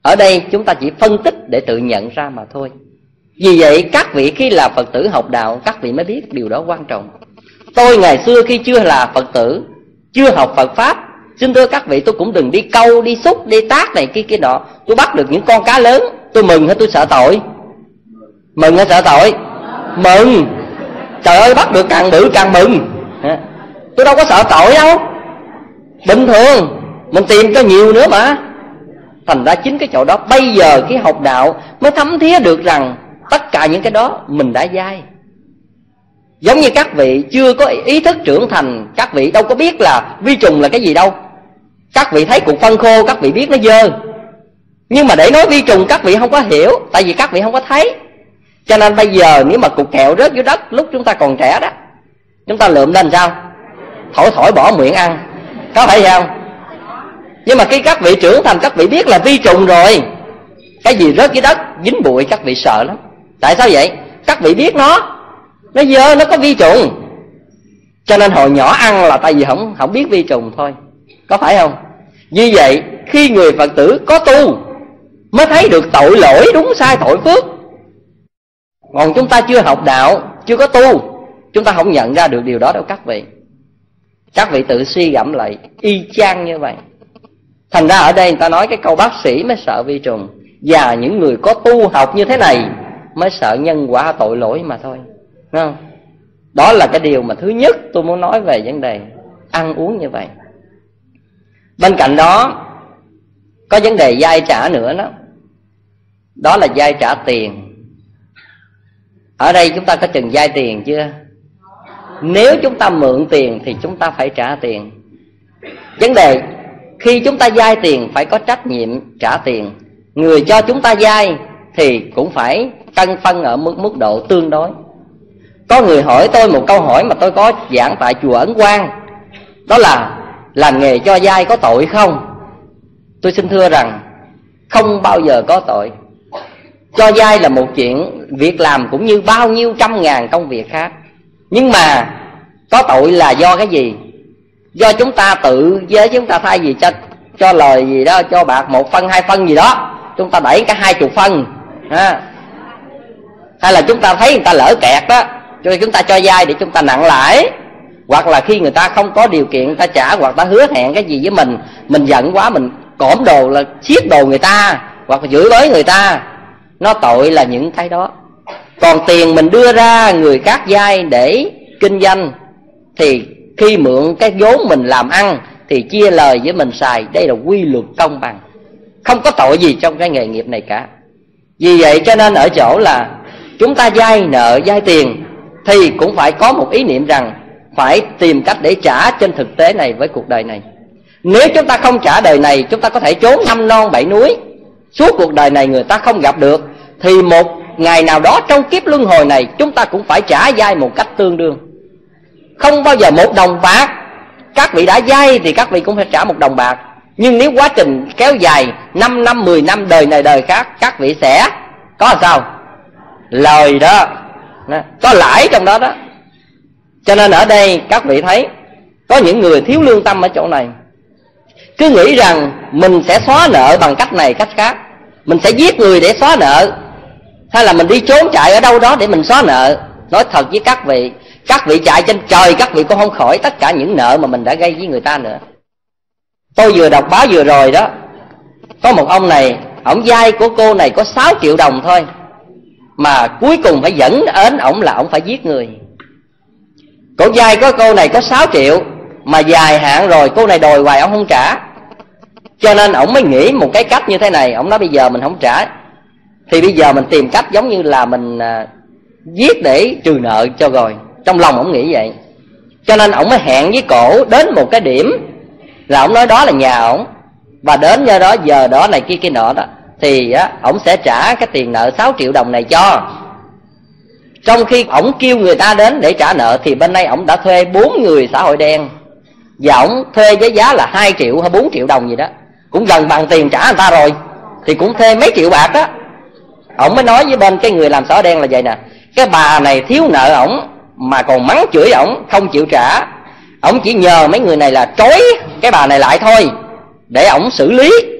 Speaker 1: Ở đây chúng ta chỉ phân tích để tự nhận ra mà thôi. Vì vậy các vị khi là Phật tử học đạo, các vị mới biết điều đó quan trọng. Tôi ngày xưa khi chưa là Phật tử, chưa học Phật Pháp, xin thưa các vị, tôi cũng đừng đi câu, đi xúc, đi tác này kia nọ. Tôi bắt được những con cá lớn, tôi mừng hay tôi sợ tội? Mừng hay sợ tội? Mừng. Trời ơi, bắt được càng bự càng mừng. Tôi đâu có sợ tội đâu. Bình thường, mình tìm cho nhiều nữa mà. Thành ra chính cái chỗ đó, bây giờ khi học đạo mới thấm thía được rằng tất cả những cái đó mình đã dai. Giống như các vị chưa có ý thức trưởng thành, các vị đâu có biết là vi trùng là cái gì đâu. Các vị thấy cục phân khô, các vị biết nó dơ, nhưng mà để nói vi trùng các vị không có hiểu, tại vì các vị không có thấy. Cho nên bây giờ nếu mà cục kẹo rớt dưới đất lúc chúng ta còn trẻ đó, chúng ta lượm lên sao? Thổi bỏ miệng ăn, có phải không? Nhưng mà khi các vị trưởng thành, các vị biết là vi trùng rồi, cái gì rớt dưới đất dính bụi các vị sợ lắm. Tại sao vậy? Các vị biết nó dơ, nó có vi trùng. Cho nên hồi nhỏ ăn là tại vì không biết vi trùng thôi, có phải không? Như vậy khi người Phật tử có tu mới thấy được tội lỗi đúng sai tội phước. Còn chúng ta chưa học đạo, chưa có tu, chúng ta không nhận ra được điều đó đâu các vị. Các vị tự suy gẫm lại, y chang như vậy. Thành ra ở đây người ta nói cái câu bác sĩ mới sợ vi trùng, và những người có tu học như thế này mới sợ nhân quả tội lỗi mà thôi, đúng không? Đó là cái điều mà thứ nhất tôi muốn nói về vấn đề ăn uống như vậy. Bên cạnh đó có vấn đề vay trả nữa đó. Đó là vay trả tiền. Ở đây chúng ta có chừng vay tiền chưa? Nếu chúng ta mượn tiền thì chúng ta phải trả tiền. Vấn đề khi chúng ta vay tiền phải có trách nhiệm trả tiền. Người cho chúng ta vay thì cũng phải cân phân ở mức độ tương đối. Có người hỏi tôi một câu hỏi mà tôi có giảng tại chùa Ấn Quang, đó là làm nghề cho vay có tội không? Tôi xin thưa rằng không bao giờ có tội. Cho vay là một chuyện việc làm cũng như bao nhiêu trăm ngàn công việc khác. Nhưng mà có tội là do cái gì? Do chúng ta tự với chúng ta thay vì cho lời gì đó, cho bạc 1 phân 2 phân gì đó, chúng ta đẩy cả 20 phân ha. Hay là chúng ta thấy người ta lỡ kẹt đó, cho nên chúng ta cho vay để chúng ta nặng lãi. Hoặc là khi người ta không có điều kiện người ta trả, hoặc ta hứa hẹn cái gì với mình giận quá, mình cõm đồ là xiết đồ người ta, hoặc là chửi bới người ta. Nó tội là những cái đó. Còn tiền mình đưa ra người khác vay để kinh doanh, thì khi mượn cái vốn mình làm ăn thì chia lời với mình xài. Đây là quy luật công bằng, không có tội gì trong cái nghề nghiệp này cả. Vì vậy cho nên ở chỗ là chúng ta vay nợ vay tiền thì cũng phải có một ý niệm rằng phải tìm cách để trả trên thực tế này với cuộc đời này. Nếu chúng ta không trả đời này, chúng ta có thể trốn 5 non 7 núi, suốt cuộc đời này người ta không gặp được, thì một ngày nào đó trong kiếp luân hồi này chúng ta cũng phải trả vay một cách tương đương. Không bao giờ 1 đồng bạc. Các vị đã vay thì các vị cũng phải trả 1 đồng bạc. Nhưng nếu quá trình kéo dài 5 năm, 10 năm, đời này đời khác, các vị sẽ có sao? Lời đó, có lãi trong đó đó. Cho nên ở đây các vị thấy có những người thiếu lương tâm ở chỗ này, cứ nghĩ rằng mình sẽ xóa nợ bằng cách này cách khác. Mình sẽ giết người để xóa nợ, hay là mình đi trốn chạy ở đâu đó để mình xóa nợ. Nói thật với các vị chạy trên trời các vị cũng không khỏi tất cả những nợ mà mình đã gây với người ta nữa. Tôi vừa đọc báo vừa rồi đó, có một ông này, ổng vay của cô này có 6 triệu đồng thôi, mà cuối cùng phải dẫn đến ổng là ổng phải giết người. Cổ vay của cô này có 6 triệu mà dài hạn rồi, cô này đòi hoài ổng không trả. Cho nên ổng mới nghĩ một cái cách như thế này. Ổng nói bây giờ mình không trả thì bây giờ mình tìm cách giống như là mình giết để trừ nợ cho rồi. Trong lòng ổng nghĩ vậy. Cho nên ổng mới hẹn với cổ đến một cái điểm, là ổng nói đó là nhà ổng, và đến nơi đó giờ đó này kia nọ đó, thì ổng sẽ trả cái tiền nợ 6 triệu đồng này cho. Trong khi ổng kêu người ta đến để trả nợ thì bên đây ổng đã thuê 4 người xã hội đen, và ổng thuê với giá là 2 triệu hay 4 triệu đồng gì đó, cũng gần bằng tiền trả người ta rồi, thì cũng thuê mấy triệu bạc đó. Ổng mới nói với bên cái người làm xã hội đen là vậy nè: cái bà này thiếu nợ ổng mà còn mắng chửi ổng không chịu trả, ổng chỉ nhờ mấy người này là trói cái bà này lại thôi để ổng xử lý.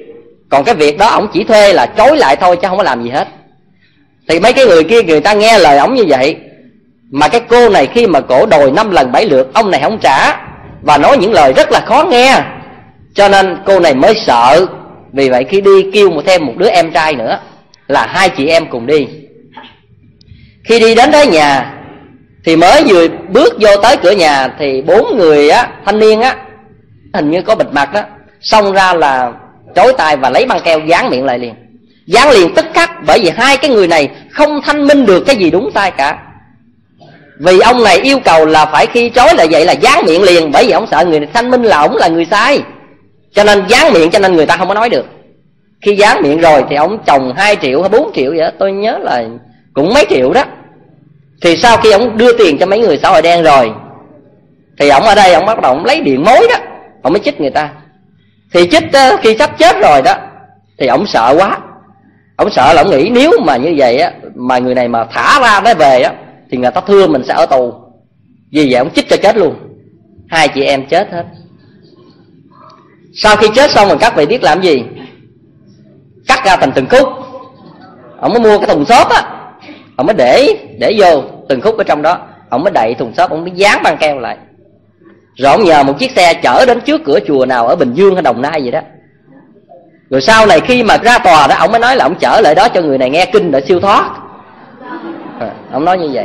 Speaker 1: Còn cái việc đó ổng chỉ thuê là trói lại thôi chứ không có làm gì hết. Thì mấy cái người kia người ta nghe lời ổng như vậy, mà cái cô này khi mà cổ đòi 5 lần 7 lượt, ông này không trả và nói những lời rất là khó nghe, cho nên cô này mới sợ. Vì vậy khi đi kêu thêm một đứa em trai nữa, là 2 chị em cùng đi. Khi đi đến tới nhà thì mới vừa bước vô tới cửa nhà thì 4 người á, thanh niên á, hình như có bịt mặt đó, xông ra là trói tay và lấy băng keo dán miệng lại liền. Dán liền tức khắc, bởi vì 2 cái người này không thanh minh được cái gì đúng sai cả. Vì ông này yêu cầu là phải khi trói là vậy là dán miệng liền, bởi vì ông sợ người này thanh minh là ông là người sai, cho nên dán miệng, cho nên người ta không có nói được. Khi dán miệng rồi thì ông chồng 2 triệu hay 4 triệu vậy đó, tôi nhớ là cũng mấy triệu đó. Thì sau khi ông đưa tiền cho mấy người xã hội đen rồi thì ông ở đây ông bắt đầu ông lấy điện mối đó, ông mới chích người ta. Thì chích khi sắp chết rồi đó thì ông sợ quá. Ông sợ là ông nghĩ nếu mà như vậy á, mà người này mà thả ra nó về á thì người ta thưa mình sẽ ở tù. Vì vậy ông chích cho chết luôn. 2 chị em chết hết. Sau khi chết xong rồi các vị biết làm gì? Cắt ra thành từng khúc. Ông mới mua cái thùng xốp á, ông mới để vô từng khúc ở trong đó. Ông mới đậy thùng xốp, ông mới dán băng keo lại. Rồi ông nhờ một chiếc xe chở đến trước cửa chùa nào ở Bình Dương hay Đồng Nai vậy đó. Rồi sau này khi mà ra tòa đó, ông mới nói là ông chở lại đó cho người này nghe kinh để siêu thoát. Ông nói như vậy.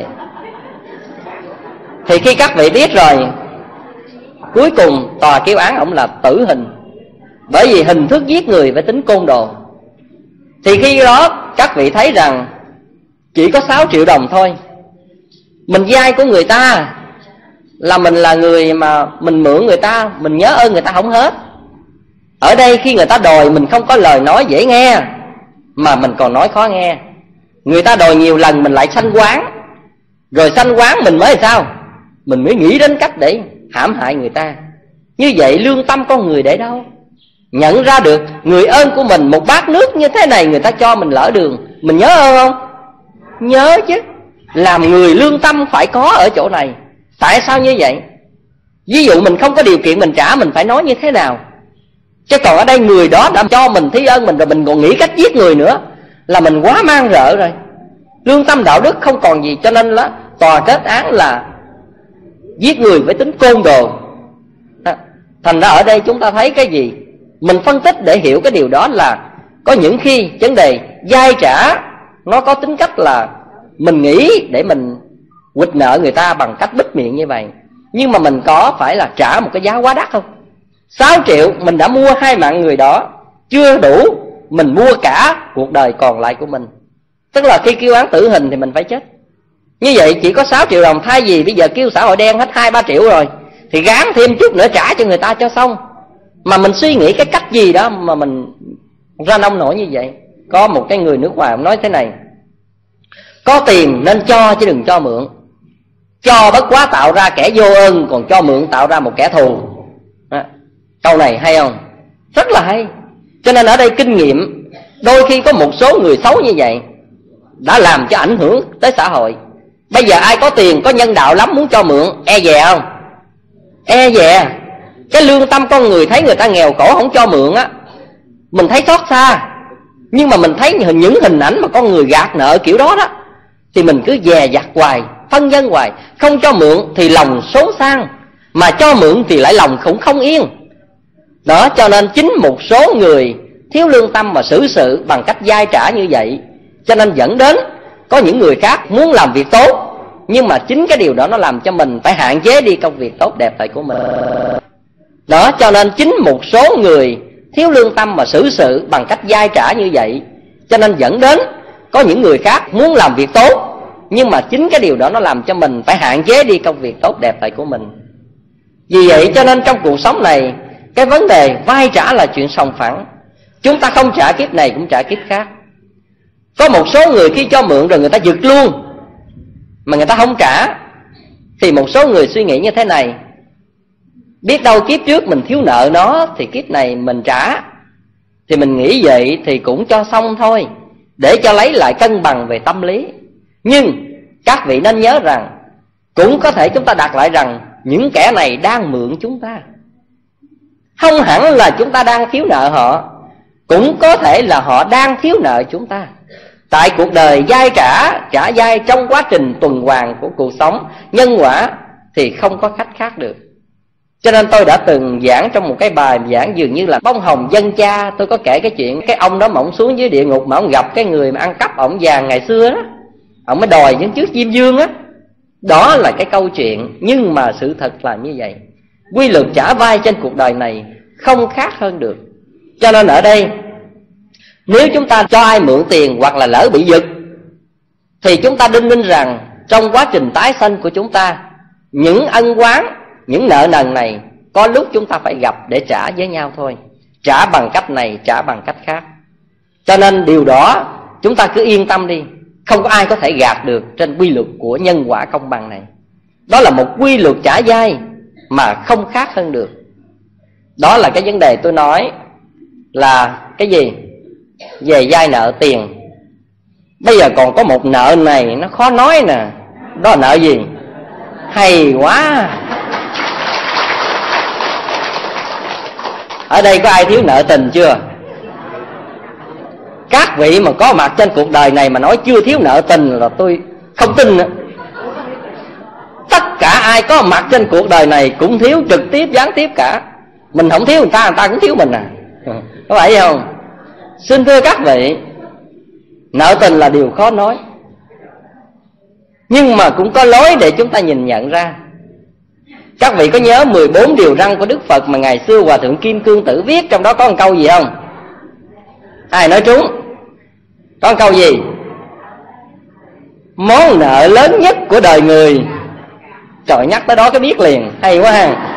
Speaker 1: Thì khi các vị biết rồi, cuối cùng tòa kêu án ông là tử hình, bởi vì hình thức giết người với tính côn đồ. Thì khi đó các vị thấy rằng chỉ có 6 triệu đồng thôi, mình vay của người ta là mình là người mà mình mượn người ta, mình nhớ ơn người ta không hết. Ở đây khi người ta đòi mình không có lời nói dễ nghe, mà mình còn nói khó nghe. Người ta đòi nhiều lần mình lại sanh quán, rồi sanh quán mình mới sao? Mình mới nghĩ đến cách để hãm hại người ta. Như vậy lương tâm con người để đâu? Nhận ra được người ơn của mình, một bát nước như thế này người ta cho mình lỡ đường, mình nhớ ơn không? Nhớ chứ. Làm người lương tâm phải có ở chỗ này. Tại sao như vậy? Ví dụ mình không có điều kiện mình trả, mình phải nói như thế nào? Chứ còn ở đây người đó đã cho mình thi ơn mình rồi, mình còn nghĩ cách giết người nữa là mình quá mang rợ rồi. Lương tâm đạo đức không còn gì. Cho nên là tòa kết án là giết người với tính côn đồ. Thành ra ở đây chúng ta thấy cái gì? Mình phân tích để hiểu cái điều đó là có những khi vấn đề vay trả nó có tính cách là mình nghĩ để mình quỵt nợ người ta bằng cách bít miệng như vậy. Nhưng mà mình có phải là trả một cái giá quá đắt không? 6 triệu mình đã mua 2 mạng người đó, chưa đủ mình mua cả cuộc đời còn lại của mình. Tức là khi kêu án tử hình thì mình phải chết. Như vậy chỉ có 6 triệu đồng, thay vì bây giờ kêu xã hội đen hết 2-3 triệu rồi thì gán thêm chút nữa trả cho người ta cho xong. Mà mình suy nghĩ cái cách gì đó mà mình ra nông nổi như vậy. Có một cái người nước ngoài ông nói thế này: có tiền nên cho chứ đừng cho mượn. Cho bất quá tạo ra kẻ vô ơn, còn cho mượn tạo ra một kẻ thù. Câu này hay không? Rất là hay. Cho nên ở đây kinh nghiệm, đôi khi có một số người xấu như vậy đã làm cho ảnh hưởng tới xã hội. Bây giờ ai có tiền, có nhân đạo lắm, muốn cho mượn, e dè không? E dè. Cái lương tâm con người thấy người ta nghèo khổ không cho mượn á, mình thấy xót xa. Nhưng mà mình thấy những hình ảnh mà con người gạt nợ kiểu đó đó thì mình cứ dè dặt hoài, phân vân hoài. Không cho mượn thì lòng xốn sang, mà cho mượn thì lại lòng cũng không yên. Đó, cho nên chính một số người thiếu lương tâm mà xử sự bằng cách vay trả như vậy, cho nên dẫn đến có những người khác muốn làm việc tốt, nhưng mà chính cái điều đó nó làm cho mình phải hạn chế đi công việc tốt đẹp này của mình. Đó, cho nên chính một số người thiếu lương tâm mà xử sự bằng cách vay trả như vậy, cho nên dẫn đến có những người khác muốn làm việc tốt, nhưng mà chính cái điều đó nó làm cho mình phải hạn chế đi công việc tốt đẹp này của mình. Vì vậy cho nên trong cuộc sống này, cái vấn đề vay trả là chuyện sòng phẳng. Chúng ta không trả kiếp này cũng trả kiếp khác. Có một số người khi cho mượn rồi người ta giật luôn mà người ta không trả, thì một số người suy nghĩ như thế này: biết đâu kiếp trước mình thiếu nợ nó thì kiếp này mình trả. Thì mình nghĩ vậy thì cũng cho xong thôi, để cho lấy lại cân bằng về tâm lý. Nhưng các vị nên nhớ rằng, cũng có thể chúng ta đặt lại rằng những kẻ này đang mượn chúng ta, không hẳn là chúng ta đang thiếu nợ họ. cũng có thể là họ đang thiếu nợ chúng ta. Tại cuộc đời dai trả dai trong quá trình tuần hoàn của cuộc sống, nhân quả thì không có cách khác được. Cho nên tôi đã từng giảng trong một cái bài giảng dường như là bông hồng dân cha. Tôi có kể cái chuyện cái ông đó mà ông xuống dưới địa ngục mà ông gặp cái người mà ăn cắp ổng vàng ngày xưa đó, ông mới đòi những chiếc diêm vương á. Đó là cái câu chuyện, nhưng mà sự thật là như vậy. Quy luật trả vai trên cuộc đời này không khác hơn được. Cho nên ở đây, nếu chúng ta cho ai mượn tiền hoặc là lỡ bị giật, thì chúng ta đinh ninh rằng trong quá trình tái sanh của chúng ta, những ân oán, những nợ nần này có lúc chúng ta phải gặp để trả với nhau thôi. Trả bằng cách này, trả bằng cách khác. Cho nên điều đó chúng ta cứ yên tâm đi, không có ai có thể gạt được trên quy luật của nhân quả công bằng này. Đó là một quy luật trả dai mà không khác hơn được. Đó là cái vấn đề tôi nói là cái gì? Về vay nợ tiền. Bây giờ còn có một nợ này nó khó nói nè. Đó là nợ gì? Hay quá. Ở đây có ai thiếu nợ tình chưa? Các vị mà có mặt trên cuộc đời này mà nói chưa thiếu nợ tình là tôi không tin nữa. Tất cả ai có mặt trên cuộc đời này cũng thiếu trực tiếp gián tiếp cả. Mình không thiếu người ta cũng thiếu mình à. Có phải không? Xin thưa các vị, nợ tình là điều khó nói, nhưng mà cũng có lối để chúng ta nhìn nhận ra. Các vị có nhớ 14 điều răn của Đức Phật mà ngày xưa Hòa Thượng Kim Cương Tử viết, trong đó có một câu gì không? Ai nói trúng? Có một câu gì? Món nợ lớn nhất của đời người. Trời, nhắc tới đó cái biết liền, hay quá ha.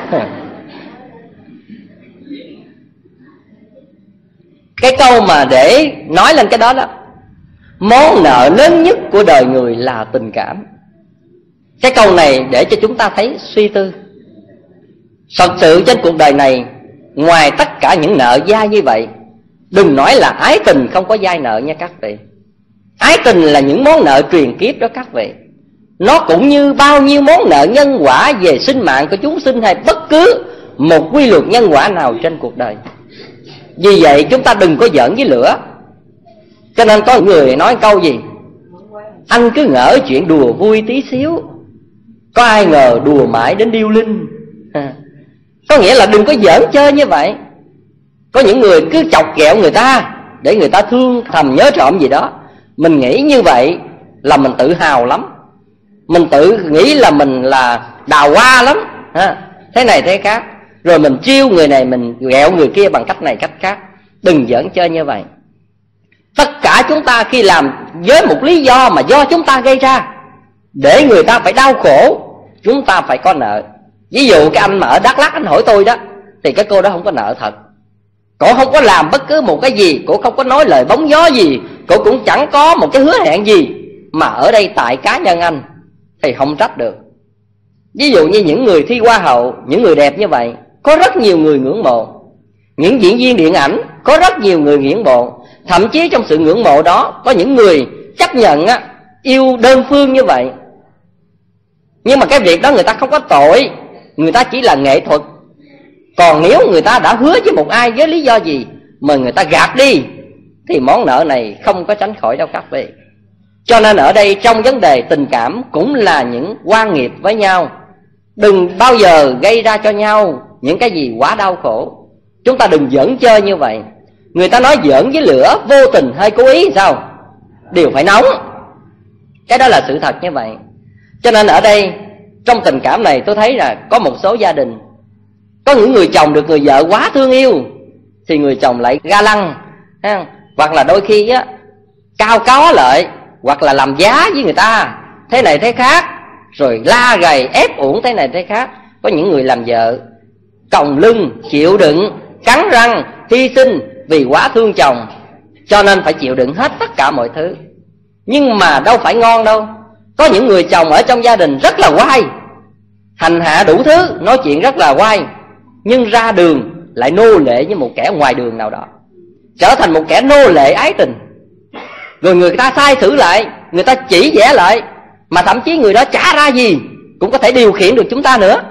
Speaker 1: Cái câu mà để nói lên cái đó đó, món nợ lớn nhất của đời người là tình cảm. Cái câu này để cho chúng ta thấy suy tư. Thật sự trên cuộc đời này, ngoài tất cả những nợ dai như vậy, đừng nói là ái tình không có dai nợ nha các vị. Ái tình là những món nợ truyền kiếp đó các vị. Nó cũng như bao nhiêu món nợ nhân quả về sinh mạng của chúng sinh, hay bất cứ một quy luật nhân quả nào trên cuộc đời. Vì vậy chúng ta đừng có giỡn với lửa. Cho nên có người nói câu gì? Anh cứ ngỡ chuyện đùa vui tí xíu, có ai ngờ đùa mãi đến điêu linh. Có nghĩa là đừng có giỡn chơi như vậy. Có những người cứ chọc ghẹo người ta để người ta thương thầm nhớ trộm gì đó. Mình nghĩ như vậy là mình tự hào lắm. Mình tự nghĩ là mình là đào hoa lắm, thế này thế khác. Rồi mình trêu người này, mình ghẹo người kia bằng cách này cách khác. Đừng giỡn chơi như vậy. Tất cả chúng ta khi làm với một lý do mà do chúng ta gây ra, để người ta phải đau khổ, chúng ta phải có nợ. Ví dụ cái anh mà ở Đắk Lắk anh hỏi tôi đó, thì cái cô đó không có nợ thật. Cổ không có làm bất cứ một cái gì, cổ không có nói lời bóng gió gì, cổ cũng chẳng có một cái hứa hẹn gì. Mà ở đây tại cá nhân anh thì không trách được. Ví dụ như những người thi hoa hậu, những người đẹp như vậy, có rất nhiều người ngưỡng mộ. Những diễn viên điện ảnh, có rất nhiều người ngưỡng mộ. Thậm chí trong sự ngưỡng mộ đó, có những người chấp nhận yêu đơn phương như vậy. Nhưng mà cái việc đó người ta không có tội, người ta chỉ là nghệ thuật. Còn nếu người ta đã hứa với một ai với lý do gì mà người ta gạt đi, thì món nợ này không có tránh khỏi đâu các vị. Cho nên ở đây trong vấn đề tình cảm cũng là những oan nghiệp với nhau. Đừng bao giờ gây ra cho nhau những cái gì quá đau khổ. Chúng ta đừng giỡn chơi như vậy. Người ta nói giỡn với lửa vô tình hay cố ý sao đều phải nóng. Cái đó là sự thật như vậy. Cho nên ở đây trong tình cảm này tôi thấy là có một số gia đình, có những người chồng được người vợ quá thương yêu thì người chồng lại ga lăng, hoặc là đôi khi cao có lợi, hoặc là làm giá với người ta thế này thế khác, rồi la gầy ép uổng thế này thế khác. Có những người làm vợ còng lưng chịu đựng, cắn răng hy sinh vì quá thương chồng, cho nên phải chịu đựng hết tất cả mọi thứ. Nhưng mà đâu phải ngon đâu. Có những người chồng ở trong gia đình rất là oai, hành hạ đủ thứ, nói chuyện rất là oai, nhưng ra đường lại nô lệ như một kẻ ngoài đường nào đó, trở thành một kẻ nô lệ ái tình. Rồi người ta sai xử lại, người ta chỉ vẽ lại, mà thậm chí người đó chả ra gì cũng có thể điều khiển được chúng ta nữa.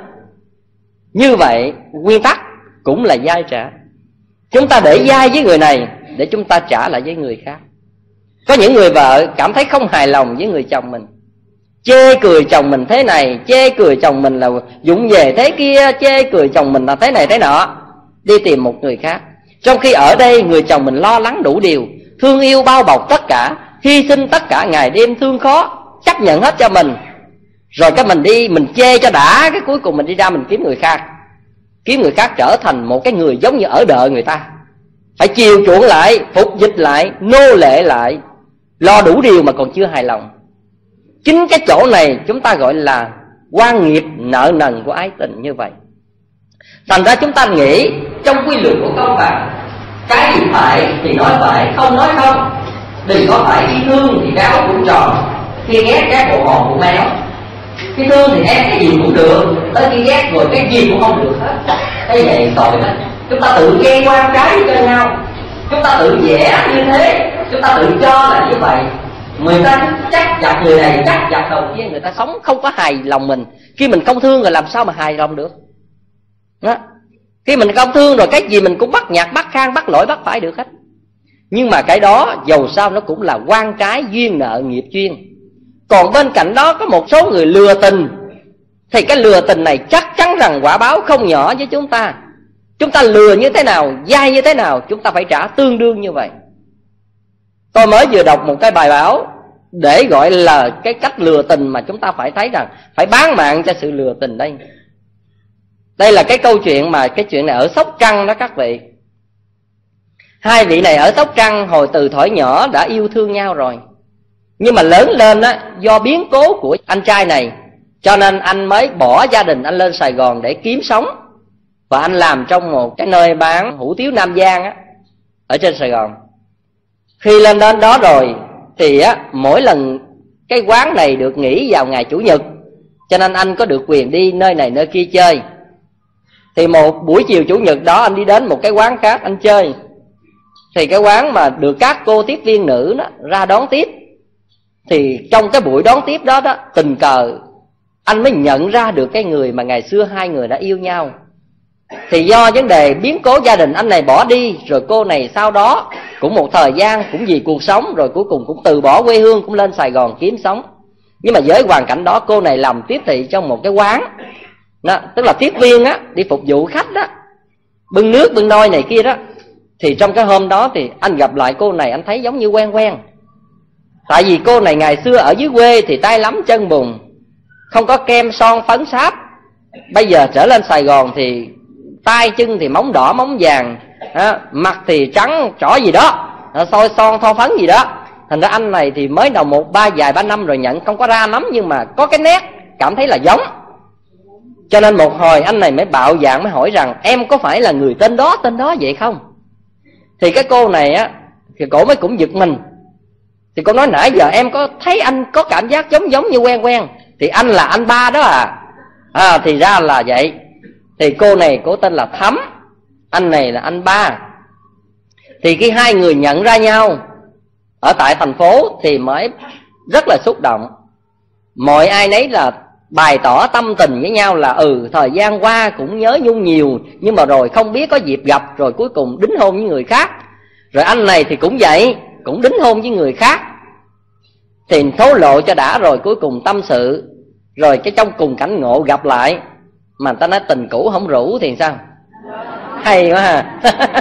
Speaker 1: Như vậy nguyên tắc cũng là dai trả. Chúng ta để dai với người này để chúng ta trả lại với người khác. Có những người vợ cảm thấy không hài lòng với người chồng mình, chê cười chồng mình thế này, chê cười chồng mình là vụng về thế kia, chê cười chồng mình là thế này thế nọ, đi tìm một người khác. Trong khi ở đây người chồng mình lo lắng đủ điều, thương yêu bao bọc tất cả, hy sinh tất cả ngày đêm thương khó, chấp nhận hết cho mình. Rồi cái mình đi, mình chê cho đã, cái cuối cùng mình đi ra mình kiếm người khác. Kiếm người khác trở thành một cái người giống như ở đợi người ta, phải chiều chuộng lại, phục dịch lại, nô lệ lại, lo đủ điều mà còn chưa hài lòng. Chính cái chỗ này chúng ta gọi là oan nghiệp nợ nần của ái tình như vậy. Thành ra chúng ta nghĩ trong quy luật của công bằng, cái gì phải thì nói phải, không nói không. Đừng có phải khi thương thì cái áo cũng tròn, khi ghét cái bộ hồn cũng méo. Khi thương thì ép cái gì cũng được, tới khi ghét rồi cái gì cũng không được hết. Cái này tội lắm. Chúng ta tự gây quan trái cho nhau, chúng ta tự vẽ như thế, chúng ta tự cho là như vậy. Người ta chắc chặt người này, chắc chặt đầu kia, người ta sống không có hài lòng mình. Khi mình không thương rồi làm sao mà hài lòng được đó. Khi mình không thương rồi cái gì mình cũng bắt nhặt, bắt khang, bắt lỗi, bắt phải được hết. Nhưng mà cái đó dầu sao nó cũng là oan trái, duyên nợ, nghiệp duyên. Còn bên cạnh đó có một số người lừa tình, thì cái lừa tình này chắc chắn rằng quả báo không nhỏ với chúng ta. Chúng ta lừa như thế nào, dai như thế nào, chúng ta phải trả tương đương như vậy. Tôi mới vừa đọc một cái bài báo để gọi là cái cách lừa tình mà chúng ta phải thấy rằng phải bán mạng cho sự lừa tình đây. Đây là cái câu chuyện mà cái chuyện này ở Sóc Trăng đó các vị. Hai vị này ở Sóc Trăng hồi từ thuở nhỏ đã yêu thương nhau rồi. Nhưng mà lớn lên á, do biến cố của anh trai này, cho nên anh mới bỏ gia đình anh lên Sài Gòn để kiếm sống. Và anh làm trong một cái nơi bán hủ tiếu Nam Giang á, ở trên Sài Gòn. Khi lên đến đó rồi thì á, mỗi lần cái quán này được nghỉ vào ngày Chủ nhật, cho nên anh có được quyền đi nơi này nơi kia chơi. Thì một buổi chiều Chủ nhật đó anh đi đến một cái quán khác anh chơi. Thì cái quán mà được các cô tiếp viên nữ đó ra đón tiếp. Thì trong cái buổi đón tiếp đó tình cờ anh mới nhận ra được cái người mà ngày xưa hai người đã yêu nhau. Thì do vấn đề biến cố gia đình, anh này bỏ đi, rồi cô này sau đó cũng một thời gian cũng vì cuộc sống, rồi cuối cùng cũng từ bỏ quê hương, cũng lên Sài Gòn kiếm sống. Nhưng mà với hoàn cảnh đó, cô này làm tiếp thị trong một cái quán đó, tức là tiếp viên á, đi phục vụ khách đó, bưng nước bưng nôi này kia đó. Thì trong cái hôm đó thì anh gặp lại cô này, anh thấy giống như quen quen. Tại vì cô này ngày xưa ở dưới quê thì tay lắm chân bùn, không có kem son phấn sáp. Bây giờ trở lên Sài Gòn thì tay chân thì móng đỏ móng vàng, mặt thì trắng trỏ gì đó, soi son thoa phấn gì đó. Thành ra anh này thì mới đầu vài ba năm rồi nhận không có ra lắm, nhưng mà có cái nét cảm thấy là giống. Cho nên một hồi anh này mới bạo dạn, mới hỏi rằng em có phải là người tên đó vậy không? Thì cái cô này á, thì cổ mới cũng giật mình. Thì cô nói nãy giờ em có thấy anh có cảm giác giống như quen quen. Thì anh là anh Ba đó à. Thì ra là vậy. Thì cô này cô tên là Thắm, anh này là anh Ba. Thì khi hai người nhận ra nhau ở tại thành phố thì mới rất là xúc động. Mọi ai nấy là bày tỏ tâm tình với nhau là thời gian qua cũng nhớ nhung nhiều, nhưng mà rồi không biết có dịp gặp, rồi cuối cùng đính hôn với người khác. Rồi anh này thì cũng vậy, cũng đính hôn với người khác. Thì thố lộ cho đã rồi cuối cùng tâm sự. Rồi cái trong cùng cảnh ngộ gặp lại, mà người ta nói tình cũ không rủ thì sao? Hay quá ha.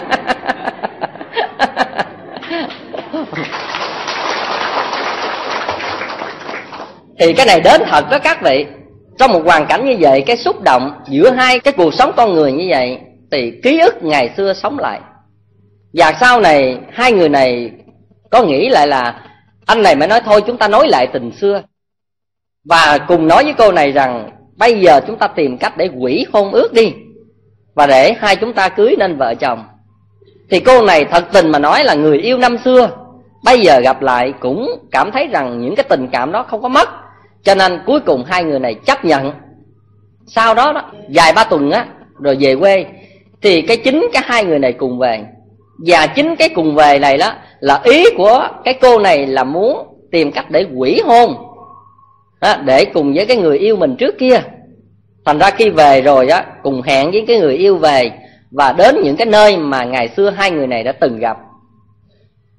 Speaker 1: Thì cái này đến thật đó các vị. Trong một hoàn cảnh như vậy, cái xúc động giữa hai cái cuộc sống con người như vậy, thì ký ức ngày xưa sống lại. Và sau này hai người này có nghĩ lại là anh này mới nói thôi chúng ta nối lại tình xưa. Và cùng nói với cô này rằng bây giờ chúng ta tìm cách để hủy hôn ước đi, và để hai chúng ta cưới nên vợ chồng. Thì cô này thật tình mà nói là người yêu năm xưa, bây giờ gặp lại cũng cảm thấy rằng những cái tình cảm đó không có mất. Cho nên cuối cùng hai người này chấp nhận. Sau đó vài ba tuần á, rồi về quê. Thì chính cái hai người này cùng về. Và chính cái cùng về này đó là ý của cái cô này là muốn tìm cách để hủy hôn để cùng với cái người yêu mình trước kia. Thành ra khi về rồi á, cùng hẹn với cái người yêu về và đến những cái nơi mà ngày xưa hai người này đã từng gặp.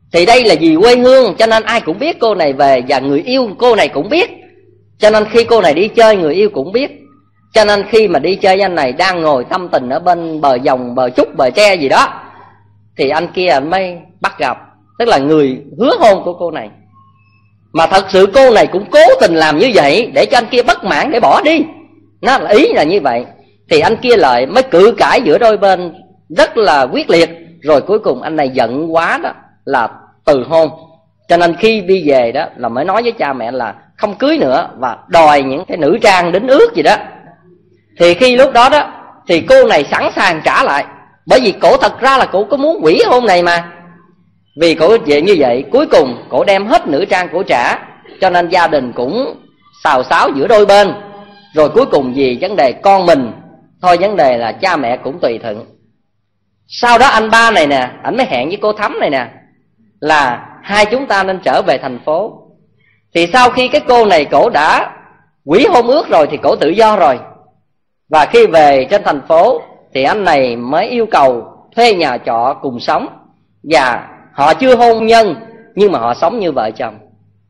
Speaker 1: Thì đây là vì quê hương, cho nên ai cũng biết cô này về, và người yêu cô này cũng biết. Cho nên khi cô này đi chơi, người yêu cũng biết. Cho nên khi mà đi chơi với anh này đang ngồi tâm tình ở bên bờ dòng, bờ trúc, bờ tre gì đó, thì anh kia anh mới bắt gặp, tức là người hứa hôn của cô này. Mà thật sự cô này cũng cố tình làm như vậy để cho anh kia bất mãn để bỏ đi. Nó là ý là như vậy. Thì anh kia lại mới cự cãi giữa đôi bên rất là quyết liệt. Rồi cuối cùng anh này giận quá đó là từ hôn. Cho nên khi đi về đó là mới nói với cha mẹ là không cưới nữa, và đòi những cái nữ trang đính ước gì đó. Thì khi lúc đó đó thì cô này sẵn sàng trả lại, bởi vì cổ thật ra là cổ có muốn hủy hôn này mà. Vì cổ về như vậy, cuối cùng cổ đem hết nữ trang cổ trả. Cho nên gia đình cũng xào xáo giữa đôi bên. Rồi cuối cùng vì vấn đề con mình thôi, vấn đề là cha mẹ cũng tùy thuận. Sau đó anh ba này nè, ảnh mới hẹn với cô Thắm này nè là hai chúng ta nên trở về thành phố. Thì sau khi cái cô này cổ đã hủy hôn ước rồi thì cổ tự do rồi. Và khi về trên thành phố thì anh này mới yêu cầu thuê nhà trọ cùng sống. Và họ chưa hôn nhân nhưng mà họ sống như vợ chồng.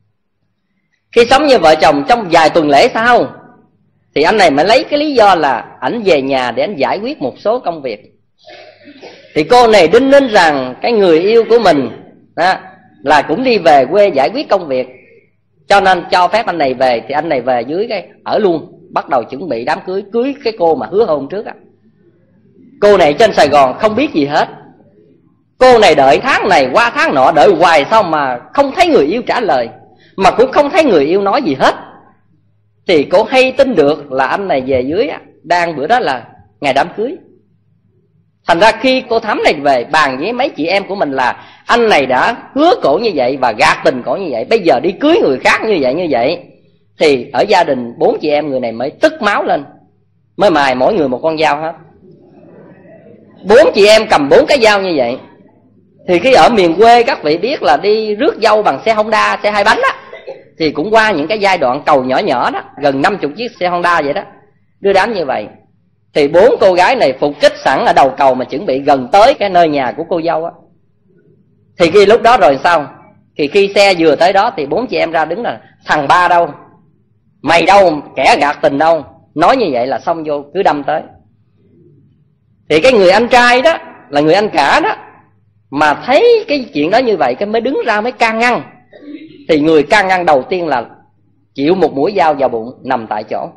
Speaker 1: Khi sống như vợ chồng trong vài tuần lễ sau thì anh này mới lấy cái lý do là ảnh về nhà để anh giải quyết một số công việc. Thì cô này đinh ninh rằng cái người yêu của mình đó, là cũng đi về quê giải quyết công việc, cho nên cho phép anh này về. Thì anh này về dưới cái ở luôn, bắt đầu chuẩn bị đám cưới, cưới cái cô mà hứa hôn trước á. Cô này trên Sài Gòn không biết gì hết. Cô này đợi tháng này qua tháng nọ, đợi hoài sao mà không thấy người yêu trả lời, mà cũng không thấy người yêu nói gì hết. Thì cô hay tin được là anh này về dưới á, đang bữa đó là ngày đám cưới. Thành ra khi cô Thắm này về bàn với mấy chị em của mình là anh này đã hứa cổ như vậy và gạt tình cổ như vậy, bây giờ đi cưới người khác như vậy. Thì ở gia đình 4 chị em người này mới tức máu lên, mới mài mỗi người một con dao hết. 4 chị em cầm 4 cái dao như vậy. Thì khi ở miền quê các vị biết là đi rước dâu bằng xe Honda, xe 2 bánh á, thì cũng qua những cái giai đoạn cầu nhỏ nhỏ đó, gần 50 chiếc xe Honda vậy đó, đưa đám như vậy. Thì 4 cô gái này phục kích sẵn ở đầu cầu mà chuẩn bị gần tới cái nơi nhà của cô dâu á. Thì khi lúc đó rồi sao? Thì khi xe vừa tới đó thì 4 chị em ra đứng là thằng ba đâu, mày đâu, kẻ gạt tình đâu. Nói như vậy là xong vô cứ đâm tới. Thì cái người anh trai đó là người anh cả đó, mà thấy cái chuyện đó như vậy cái mới đứng ra mới can ngăn. Thì người can ngăn đầu tiên là chịu một mũi dao vào bụng, nằm tại chỗ.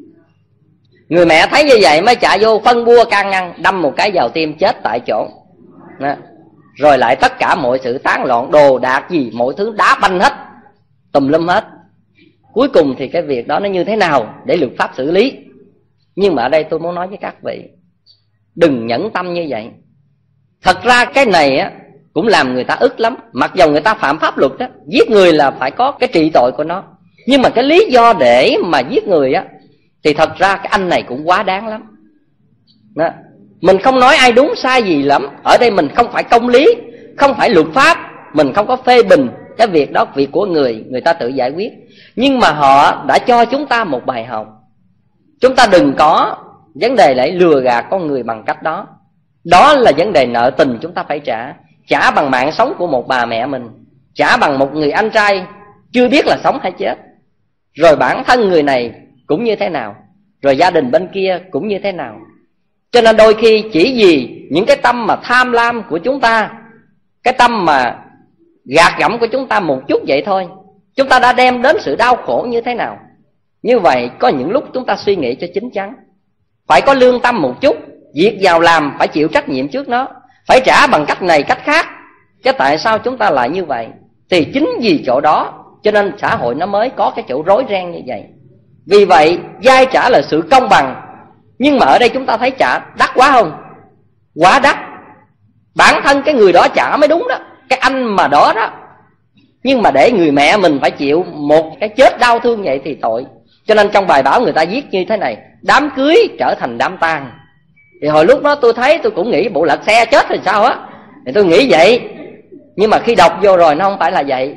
Speaker 1: Người mẹ thấy như vậy mới chạy vô phân bua can ngăn, đâm một cái vào tim chết tại chỗ đó. Rồi lại tất cả mọi sự tán loạn, đồ đạc gì mọi thứ đá banh hết, tùm lum hết. Cuối cùng thì cái việc đó nó như thế nào để luật pháp xử lý. Nhưng mà ở đây tôi muốn nói với các vị, đừng nhẫn tâm như vậy. Thật ra cái này á cũng làm người ta ức lắm. Mặc dầu người ta phạm pháp luật á, giết người là phải có cái trị tội của nó, nhưng mà cái lý do để mà giết người á thì thật ra cái anh này cũng quá đáng lắm đó. Mình không nói ai đúng sai gì lắm. Ở đây mình không phải công lý, không phải luật pháp, mình không có phê bình cái việc đó, việc của người ta tự giải quyết. Nhưng mà họ đã cho chúng ta một bài học. Chúng ta đừng có vấn đề lại lừa gạt con người bằng cách đó. Đó là vấn đề nợ tình chúng ta phải trả. Trả bằng mạng sống của một bà mẹ mình, trả bằng một người anh trai chưa biết là sống hay chết. Rồi bản thân người này cũng như thế nào, rồi gia đình bên kia cũng như thế nào. Cho nên đôi khi chỉ vì những cái tâm mà tham lam của chúng ta, cái tâm mà gạt gẫm của chúng ta một chút vậy thôi, chúng ta đã đem đến sự đau khổ như thế nào. Như vậy có những lúc chúng ta suy nghĩ cho chín chắn, phải có lương tâm một chút. Việc vào làm phải chịu trách nhiệm trước nó, phải trả bằng cách này cách khác. Chứ tại sao chúng ta lại như vậy? Thì chính vì chỗ đó cho nên xã hội nó mới có cái chỗ rối ren như vậy. Vì vậy vay trả là sự công bằng. Nhưng mà ở đây chúng ta thấy trả đắt quá không? Quá đắt. Bản thân cái người đó trả mới đúng đó, cái anh mà đó đó. Nhưng mà để người mẹ mình phải chịu một cái chết đau thương vậy thì tội. Cho nên trong bài báo người ta viết như thế này: đám cưới trở thành đám tang. Thì hồi lúc đó tôi thấy tôi cũng nghĩ bộ lật xe chết thì sao á, thì tôi nghĩ vậy. Nhưng mà khi đọc vô rồi nó không phải là vậy.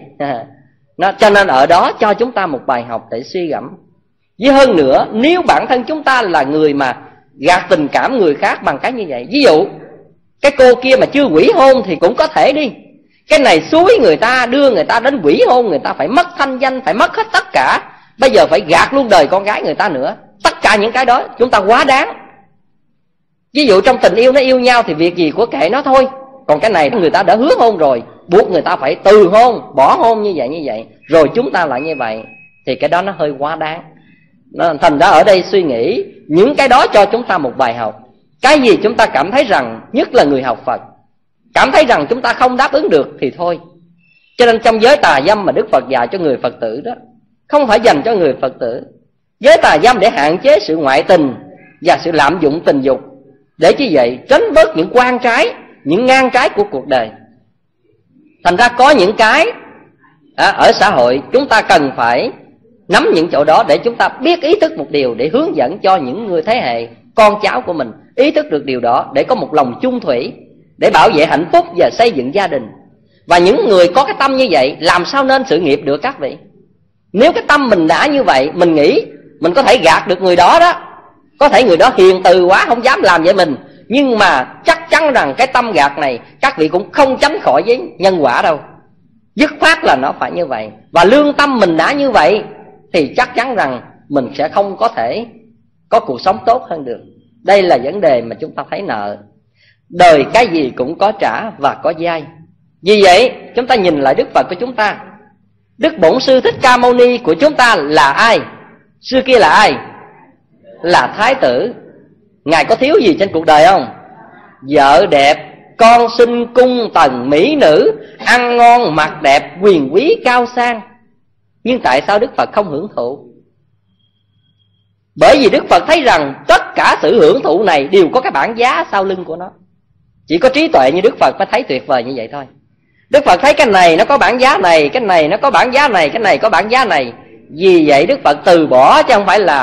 Speaker 1: Cho nên ở đó cho chúng ta một bài học để suy gẫm. Với hơn nữa, nếu bản thân chúng ta là người mà gạt tình cảm người khác bằng cái như vậy, ví dụ cái cô kia mà chưa hủy hôn thì cũng có thể đi,
Speaker 2: Cái này xúi người ta, đưa người ta đến quỷ hôn, người ta phải mất thanh danh, phải mất hết tất cả. Bây giờ phải gạt luôn đời con gái người ta nữa. Tất cả những cái đó chúng ta quá đáng. Ví dụ trong tình yêu nó yêu nhau thì việc gì của kệ nó thôi. Còn cái này người ta đã hứa hôn rồi, buộc người ta phải từ hôn, bỏ hôn như vậy, rồi chúng ta lại như vậy, thì cái đó nó hơi quá đáng. Thành ra ở đây suy nghĩ những cái đó cho chúng ta một bài học. Cái gì chúng ta cảm thấy rằng, nhất là người học Phật, cảm thấy rằng chúng ta không đáp ứng được thì thôi. Cho nên trong giới tà dâm mà Đức Phật dạy cho người Phật tử đó, không phải dành cho người Phật tử. Giới tà dâm để hạn chế sự ngoại tình và sự lạm dụng tình dục, để như vậy tránh bớt những quan trái, những ngang trái của cuộc đời. Thành ra có những cái ở xã hội chúng ta cần phải nắm những chỗ đó, để chúng ta biết ý thức một điều, để hướng dẫn cho những người thế hệ con cháu của mình ý thức được điều đó, để có một lòng chung thủy, để bảo vệ hạnh phúc và xây dựng gia đình. Và những người có cái tâm như vậy làm sao nên sự nghiệp được các vị? Nếu cái tâm mình đã như vậy, mình nghĩ mình có thể gạt được người đó đó. Có thể người đó hiền từ quá không dám làm vậy mình, nhưng mà chắc chắn rằng cái tâm gạt này các vị cũng không tránh khỏi với nhân quả đâu. Dứt khoát là nó phải như vậy. Và lương tâm mình đã như vậy thì chắc chắn rằng mình sẽ không có thể có cuộc sống tốt hơn được. Đây là vấn đề mà chúng ta thấy nợ. Đời cái gì cũng có trả và có dai. Vì vậy chúng ta nhìn lại Đức Phật của chúng ta. Đức Bổn Sư Thích Ca Mâu Ni của chúng ta là ai? Xưa kia là ai? Là Thái tử. Ngài có thiếu gì trên cuộc đời không? Vợ đẹp, con xinh, cung tần, mỹ nữ, ăn ngon, mặc đẹp, quyền quý, cao sang. Nhưng tại sao Đức Phật không hưởng thụ? Bởi vì Đức Phật thấy rằng tất cả sự hưởng thụ này đều có cái bảng giá sau lưng của nó. Chỉ có trí tuệ như Đức Phật mới thấy tuyệt vời như vậy thôi. Đức Phật thấy cái này nó có bảng giá này, cái này nó có bảng giá này, cái này có bảng giá này. Vì vậy Đức Phật từ bỏ, chứ không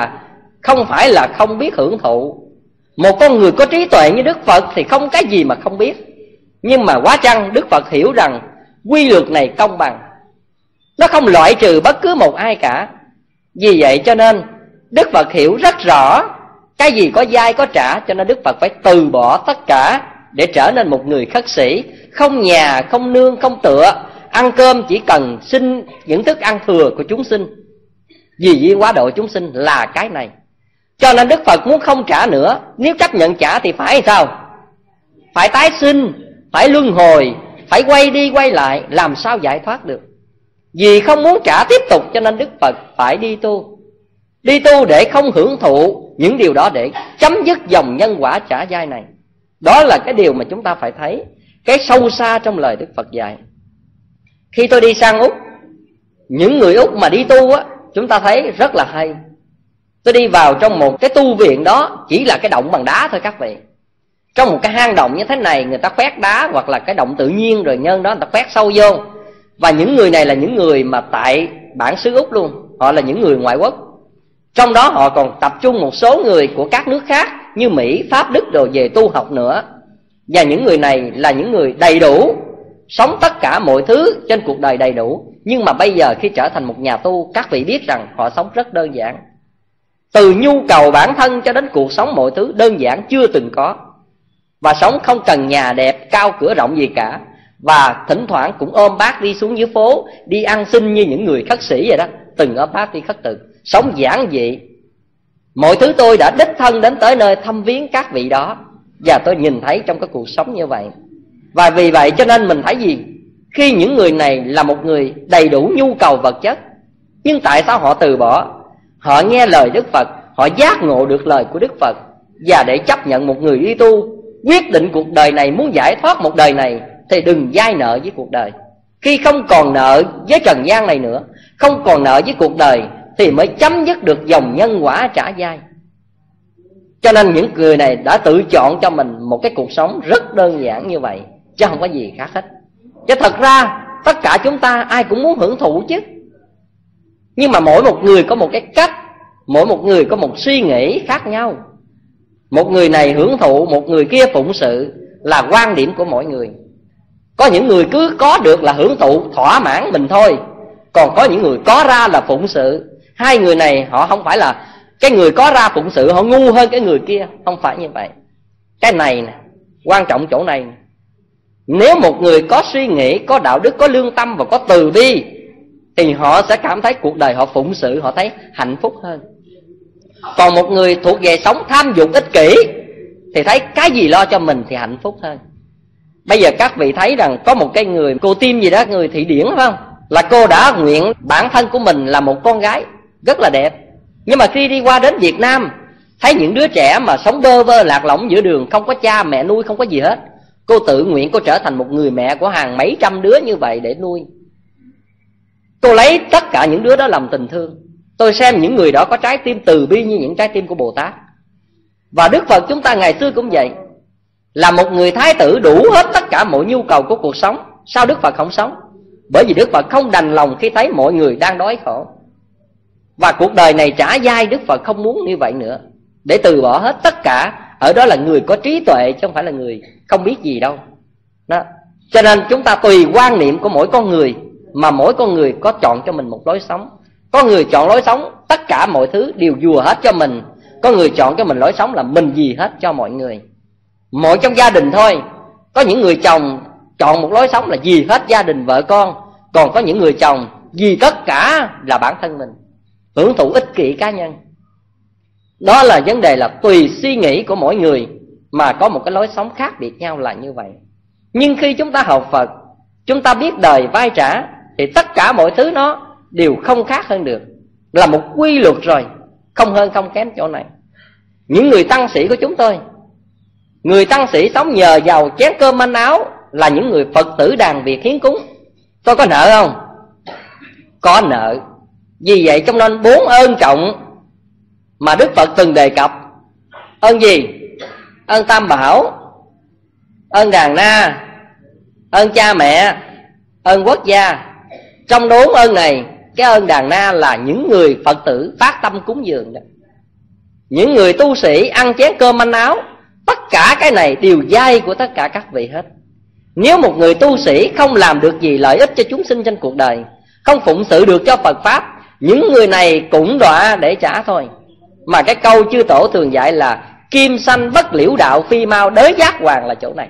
Speaker 2: phải là không biết hưởng thụ. Một con người có trí tuệ như Đức Phật thì không cái gì mà không biết. Nhưng mà quá chăng Đức Phật hiểu rằng quy luật này công bằng, nó không loại trừ bất cứ một ai cả. Vì vậy cho nên Đức Phật hiểu rất rõ cái gì có dai có trả, cho nên Đức Phật phải từ bỏ tất cả để trở nên một người khất sĩ, không nhà, không nương, không tựa, ăn cơm chỉ cần xin những thức ăn thừa của chúng sinh, vì quá độ chúng sinh là cái này. Cho nên Đức Phật muốn không trả nữa. Nếu chấp nhận trả thì phải sao? Phải tái sinh, phải luân hồi, phải quay đi quay lại, làm sao giải thoát được? Vì không muốn trả tiếp tục cho nên Đức Phật phải đi tu. Đi tu để không hưởng thụ những điều đó, để chấm dứt dòng nhân quả trả dai này. Đó là cái điều mà chúng ta phải thấy, cái sâu xa trong lời Đức Phật dạy. Khi tôi đi sang Úc, những người Úc mà đi tu á, chúng ta thấy rất là hay. Tôi đi vào trong một cái tu viện đó, chỉ là cái động bằng đá thôi các vị. Trong một cái hang động như thế này, người ta khoét đá, hoặc là cái động tự nhiên rồi nhân đó người ta khoét sâu vô. Và những người này là những người mà tại bản xứ Úc luôn, họ là những người ngoại quốc. Trong đó họ còn tập trung một số người của các nước khác như Mỹ, Pháp, Đức rồi về tu học nữa. Và những người này là những người đầy đủ, sống tất cả mọi thứ trên cuộc đời đầy đủ. Nhưng mà bây giờ khi trở thành một nhà tu, các vị biết rằng họ sống rất đơn giản. Từ nhu cầu bản thân cho đến cuộc sống mọi thứ đơn giản chưa từng có. Và sống không cần nhà đẹp, cao cửa rộng gì cả. Và thỉnh thoảng cũng ôm bát đi xuống dưới phố, đi ăn xin như những người khất sĩ vậy đó. Từng ôm bát đi khất thực, sống giản dị. Mọi thứ tôi đã đích thân đến tới nơi thăm viếng các vị đó, và tôi nhìn thấy trong cái cuộc sống như vậy. Và vì vậy cho nên mình thấy gì? Khi những người này là một người đầy đủ nhu cầu vật chất, nhưng tại sao họ từ bỏ? Họ nghe lời Đức Phật, họ giác ngộ được lời của Đức Phật, và để chấp nhận một người đi tu, quyết định cuộc đời này muốn giải thoát một đời này, thì đừng dai nợ với cuộc đời. Khi không còn nợ với trần gian này nữa, không còn nợ với cuộc đời, thì mới chấm dứt được dòng nhân quả trả dai. Cho nên những người này đã tự chọn cho mình một cái cuộc sống rất đơn giản như vậy, chứ không có gì khác hết. Chứ thật ra tất cả chúng ta ai cũng muốn hưởng thụ chứ. Nhưng mà mỗi một người có một cái cách, mỗi một người có một suy nghĩ khác nhau. Một người này hưởng thụ, một người kia phụng sự, là quan điểm của mỗi người. Có những người cứ có được là hưởng thụ, thỏa mãn mình thôi. Còn có những người có ra là phụng sự. Hai người này họ không phải là cái người có ra phụng sự họ ngu hơn cái người kia, không phải như vậy. Cái này nè, quan trọng chỗ này nè. Nếu một người có suy nghĩ, có đạo đức, có lương tâm và có từ bi, thì họ sẽ cảm thấy cuộc đời họ phụng sự, họ thấy hạnh phúc hơn. Còn một người thuộc về sống tham dục ích kỷ thì thấy cái gì lo cho mình thì hạnh phúc hơn. Bây giờ các vị thấy rằng có một cái người, cô Tim gì đó, người Thụy Điển phải không? Là cô đã nguyện bản thân của mình là một con gái rất là đẹp. Nhưng mà khi đi qua đến Việt Nam, thấy những đứa trẻ mà sống bơ vơ lạc lõng giữa đường, không có cha mẹ nuôi, không có gì hết. Cô tự nguyện cô trở thành một người mẹ của hàng mấy trăm đứa như vậy để nuôi. Cô lấy tất cả những đứa đó làm tình thương. Tôi xem những người đó có trái tim từ bi như những trái tim của Bồ Tát. Và Đức Phật chúng ta ngày xưa cũng vậy, là một người thái tử đủ hết tất cả mọi nhu cầu của cuộc sống. Sao Đức Phật không sống? Bởi vì Đức Phật không đành lòng khi thấy mọi người đang đói khổ. Và cuộc đời này trả dai, Đức Phật không muốn như vậy nữa, để từ bỏ hết tất cả. Ở đó là người có trí tuệ chứ không phải là người không biết gì đâu đó. Cho nên chúng ta tùy quan niệm của mỗi con người mà mỗi con người có chọn cho mình một lối sống. Có người chọn lối sống tất cả mọi thứ đều vùa hết cho mình. Có người chọn cho mình lối sống là mình vì hết cho mọi người. Mọi trong gia đình thôi, có những người chồng chọn một lối sống là vì hết gia đình vợ con. Còn có những người chồng vì tất cả là bản thân mình, hưởng thụ ích kỷ cá nhân. Đó là vấn đề là tùy suy nghĩ của mỗi người mà có một cái lối sống khác biệt nhau là như vậy. Nhưng khi chúng ta học Phật, chúng ta biết đời vai trả, thì tất cả mọi thứ nó đều không khác hơn được, là một quy luật rồi, không hơn không kém chỗ này. Những người tăng sĩ của chúng tôi, người tăng sĩ sống nhờ vào chén cơm manh áo, là những người Phật tử đàn Việt hiến cúng. Tôi có nợ không? Có nợ. Vì vậy trong nên 4 ơn trọng mà Đức Phật từng đề cập. Ơn gì? Ơn Tam Bảo, ơn Đàn Na, ơn cha mẹ, ơn quốc gia. Trong 4 ơn này, cái ơn Đàn Na là những người Phật tử phát tâm cúng dường đó. Những người tu sĩ ăn chén cơm manh áo, tất cả cái này đều dai của tất cả các vị hết. Nếu một người tu sĩ không làm được gì lợi ích cho chúng sinh trên cuộc đời, không phụng sự được cho Phật Pháp, những người này cũng đọa để trả thôi. Mà cái câu chư tổ thường dạy là kim sanh bất liễu đạo phi mau đới giác hoàng là chỗ này.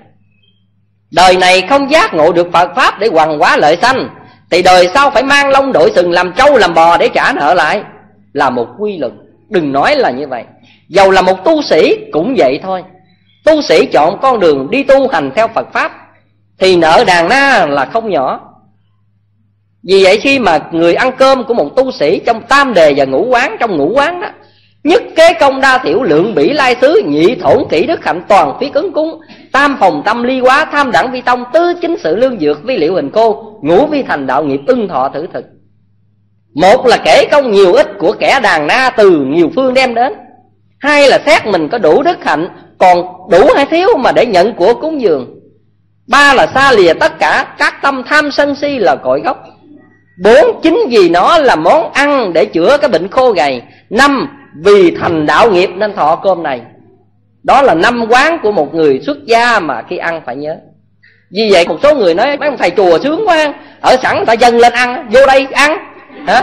Speaker 2: Đời này không giác ngộ được Phật Pháp để hoằng hóa lợi sanh, thì đời sau phải mang lông đội sừng làm trâu làm bò để trả nợ lại, là một quy luật. Đừng nói là như vậy. Dầu là một tu sĩ cũng vậy thôi. Tu sĩ chọn con đường đi tu hành theo Phật Pháp thì nợ Đàn Na là không nhỏ. Vì vậy khi mà người ăn cơm của một tu sĩ trong tam đề và ngũ quán, trong ngũ quán đó, nhất kế công đa thiểu lượng bỉ lai xứ, nhị thổn kỹ đức hạnh toàn phí cứng cúng, tam phòng tâm ly quá, tham đẳng vi tông, tứ chính sự lương dược vi liệu hình cô, ngũ vi thành đạo nghiệp ưng thọ thử thực. Một là kể công nhiều ích của kẻ Đàn Na từ nhiều phương đem đến. Hai là xét mình có đủ đức hạnh, còn đủ hay thiếu mà để nhận của cúng dường. Ba là xa lìa tất cả các tâm tham sân si là cội gốc. 4 chính vì nó là món ăn để chữa cái bệnh khô gầy. 5 vì thành đạo nghiệp nên thọ cơm này. Đó là 5 quán của một người xuất gia mà khi ăn phải nhớ. Vì vậy một số người nói mấy ông thầy chùa sướng quá, ở sẵn người ta dâng lên ăn, vô đây ăn hả?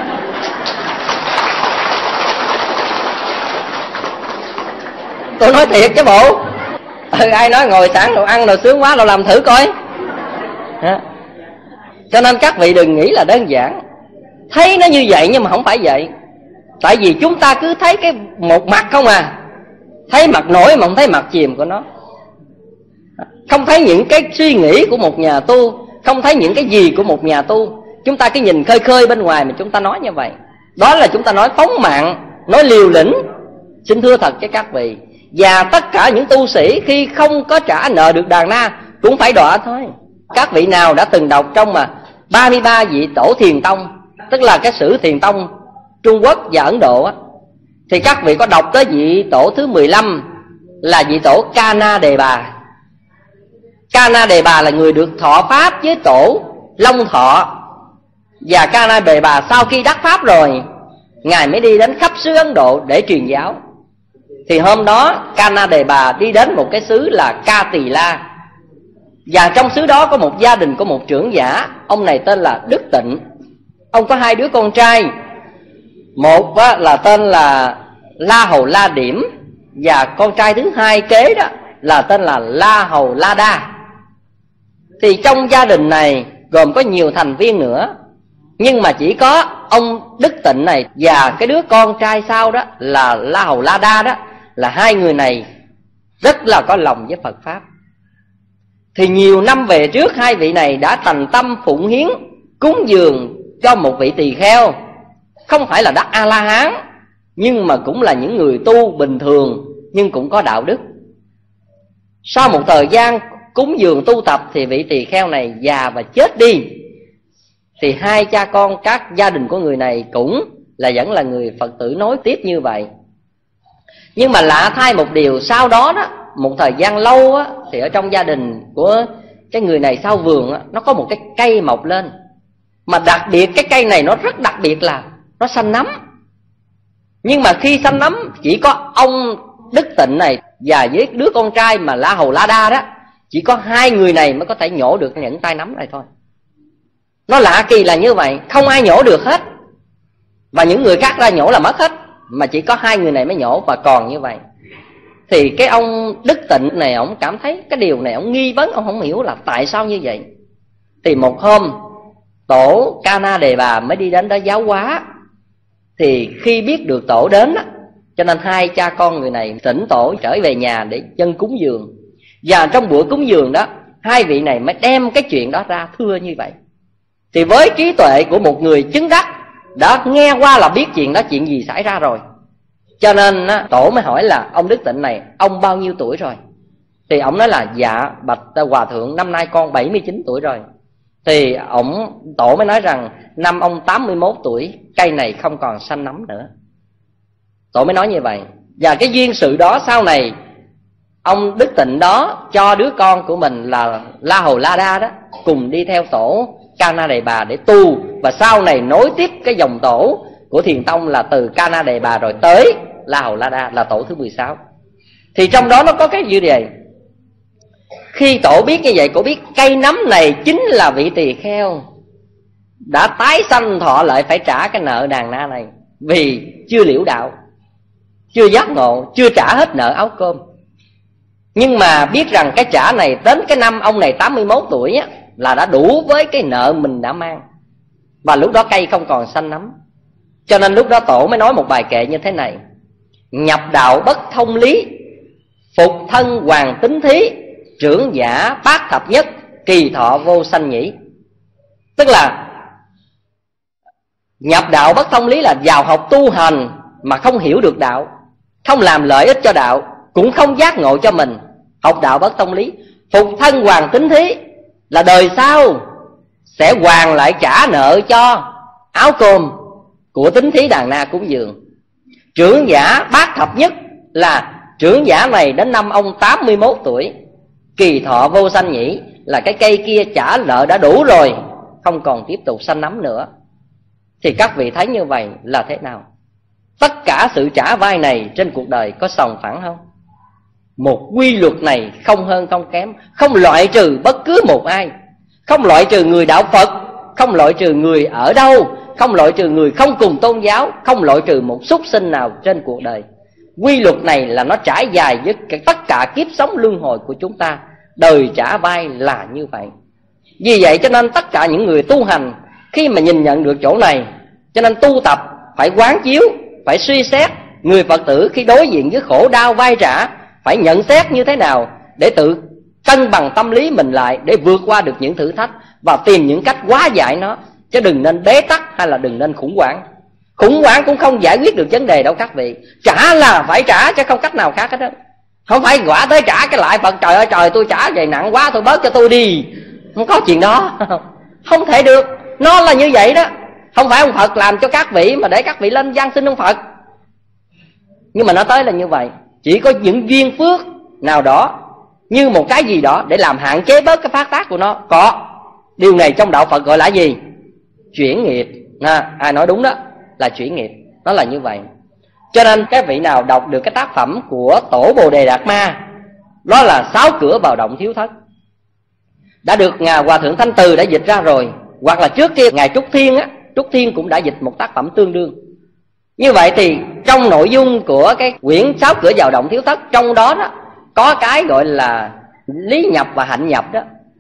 Speaker 2: Tôi nói thiệt chứ bộ. Ai nói ngồi sẵn đồ ăn đồ sướng quá, đồ làm thử coi hả? Cho nên các vị đừng nghĩ là đơn giản. Thấy nó như vậy nhưng mà không phải vậy. Tại vì chúng ta cứ thấy cái một mặt không à, thấy mặt nổi mà không thấy mặt chìm của nó, không thấy những cái suy nghĩ của một nhà tu, không thấy những cái gì của một nhà tu. Chúng ta cứ nhìn khơi khơi bên ngoài mà chúng ta nói như vậy. Đó là chúng ta nói phóng mạng, nói liều lĩnh. Xin thưa thật với các vị, và tất cả những tu sĩ khi không có trả nợ được Đàn Na cũng phải đọa thôi. Các vị nào đã từng đọc trong mà 33 vị tổ Thiền Tông, tức là cái sử Thiền Tông Trung Quốc và Ấn Độ á, thì các vị có đọc tới vị tổ thứ 15 là vị tổ Ca Na Đề Bà. Ca Na Đề Bà là người được thọ pháp với tổ Long Thọ. Và Ca Na Đề Bà sau khi đắc pháp rồi, ngài mới đi đến khắp xứ Ấn Độ để truyền giáo. Thì hôm đó Ca Na Đề Bà đi đến một cái xứ là Ca Tỳ La. Và trong xứ đó có một gia đình, có một trưởng giả. Ông này tên là Đức Tịnh. Ông có 2 đứa con trai. Một là tên là La Hầu La Điểm, và con trai thứ 2 kế đó là tên là La Hầu La Đa. Thì trong gia đình này gồm có nhiều thành viên nữa, nhưng mà chỉ có ông Đức Tịnh này và cái đứa con trai sau đó là La Hầu La Đa đó, là hai người này rất là có lòng với Phật Pháp. Thì nhiều năm về trước, hai vị này đã thành tâm phụng hiến cúng dường cho một vị tỳ kheo, không phải là đắc A-la-hán, nhưng mà cũng là những người tu bình thường, nhưng cũng có đạo đức. Sau một thời gian cúng dường tu tập thì vị tỳ kheo này già và chết đi. Thì hai cha con các gia đình của người này cũng là vẫn là người Phật tử nối tiếp như vậy. Nhưng mà lạ thay một điều, sau đó đó, một thời gian lâu á, thì ở trong gia đình của cái người này sau vườn á, nó có một cái cây mọc lên. Mà đặc biệt cái cây này nó rất đặc biệt là nó xanh nấm. Nhưng mà khi xanh nấm chỉ có ông Đức Tịnh này và với đứa con trai mà La Hầu La Đa đó, chỉ có hai người này mới có thể nhổ được những tay nấm này thôi. Nó lạ kỳ là như vậy, không ai nhổ được hết, và những người khác ra nhổ là mất hết, mà chỉ có hai người này mới nhổ và còn như vậy. Thì cái ông Đức Tịnh này, ông cảm thấy cái điều này, ông nghi vấn, ông không hiểu là tại sao như vậy. Thì một hôm tổ Ca Na Đề Bà mới đi đến đó giáo hóa. Thì khi biết được tổ đến đó, cho nên hai cha con người này thỉnh tổ trở về nhà để dân cúng dường. Và trong bữa cúng dường đó, hai vị này mới đem cái chuyện đó ra thưa như vậy. Thì với trí tuệ của một người chứng đắc, đã nghe qua là biết chuyện đó, chuyện gì xảy ra rồi. Cho nên tổ mới hỏi là ông Đức Tịnh này, ông bao nhiêu tuổi rồi? Thì ông nói là dạ bạch hòa thượng, năm nay con 79 tuổi rồi. Thì tổ mới nói rằng năm ông 81 tuổi, cây này không còn xanh nấm nữa. Tổ mới nói như vậy. Và cái duyên sự đó sau này, ông Đức Tịnh đó cho đứa con của mình là La Hầu La Đa đó cùng đi theo tổ Ca Na Đề Bà để tu. Và sau này nối tiếp cái dòng tổ của Thiền Tông là từ Ca Na Đề Bà rồi tới La Hầu La Đa là tổ thứ 16. Thì trong đó nó có cái gì vậy? Khi tổ biết như vậy, cổ biết cây nấm này chính là vị tỳ kheo đã tái sanh thọ lại phải trả cái nợ đàn na này, vì chưa liễu đạo, chưa giác ngộ, chưa trả hết nợ áo cơm. Nhưng mà biết rằng cái trả này đến cái năm ông này 81 tuổi á, là đã đủ với cái nợ mình đã mang. Và lúc đó cây không còn xanh nấm. Cho nên lúc đó tổ mới nói một bài kệ như thế này: nhập đạo bất thông lý, phục thân hoàng tính thí, trưởng giả bát thập nhất, kỳ thọ vô sanh nhĩ. Tức là nhập đạo bất thông lý là vào học tu hành mà không hiểu được đạo, không làm lợi ích cho đạo, cũng không giác ngộ cho mình, học đạo bất thông lý. Phục thân hoàng tính thí là đời sau sẽ hoàn lại trả nợ cho áo cơm của tính thí đàn na cúng dường. Trưởng giả bát thập nhất là trưởng giả này đến năm ông 81 tuổi, kỳ thọ vô sanh nhĩ là cái cây kia trả nợ đã đủ rồi, không còn tiếp tục sanh nấm nữa. Thì các vị thấy như vậy là thế nào? Tất cả sự trả vai này trên cuộc đời có sòng phẳng không? Một quy luật này không hơn không kém, không loại trừ bất cứ một ai, không loại trừ người đạo Phật, không loại trừ người ở đâu, không loại trừ người không cùng tôn giáo, không loại trừ một súc sinh nào trên cuộc đời. Quy luật này là nó trải dài với tất cả kiếp sống luân hồi của chúng ta. Đời trả vai là như vậy. Vì vậy cho nên tất cả những người tu hành khi mà nhìn nhận được chỗ này, cho nên tu tập phải quán chiếu, phải suy xét người Phật tử khi đối diện với khổ đau vai trả phải nhận xét như thế nào để tự cân bằng tâm lý mình lại, để vượt qua được những thử thách và tìm những cách hóa giải nó, chứ đừng nên bế tắc hay là đừng nên khủng hoảng. Khủng hoảng cũng không giải quyết được vấn đề đâu các vị. Trả là phải trả chứ không cách nào khác hết đó. Không phải quả tới trả cái lại Phật, trời ơi trời tôi trả vậy nặng quá thôi bớt cho tôi đi. Không có chuyện đó. Không thể được. Nó là như vậy đó. Không phải ông Phật làm cho các vị mà để các vị lên van xin ông Phật. Nhưng mà nó tới là như vậy. Chỉ có những duyên phước nào đó, như một cái gì đó để làm hạn chế bớt cái phát tác của nó. Có. Điều này trong đạo Phật gọi là gì? Chuyển nghiệp. Ai nói đúng đó, là chuyển nghiệp. Nó là như vậy. Cho nên cái vị nào đọc được cái tác phẩm của Tổ Bồ Đề Đạt Ma, đó là 6 cửa vào động thiếu thất, đã được Ngài Hòa Thượng Thanh Từ đã dịch ra rồi. Hoặc là trước kia Ngài Trúc Thiên á, Trúc Thiên cũng đã dịch một tác phẩm tương đương. Như vậy thì trong nội dung của cái quyển 6 cửa vào động thiếu thất, trong đó đó có cái gọi là lý nhập và hạnh nhập đó.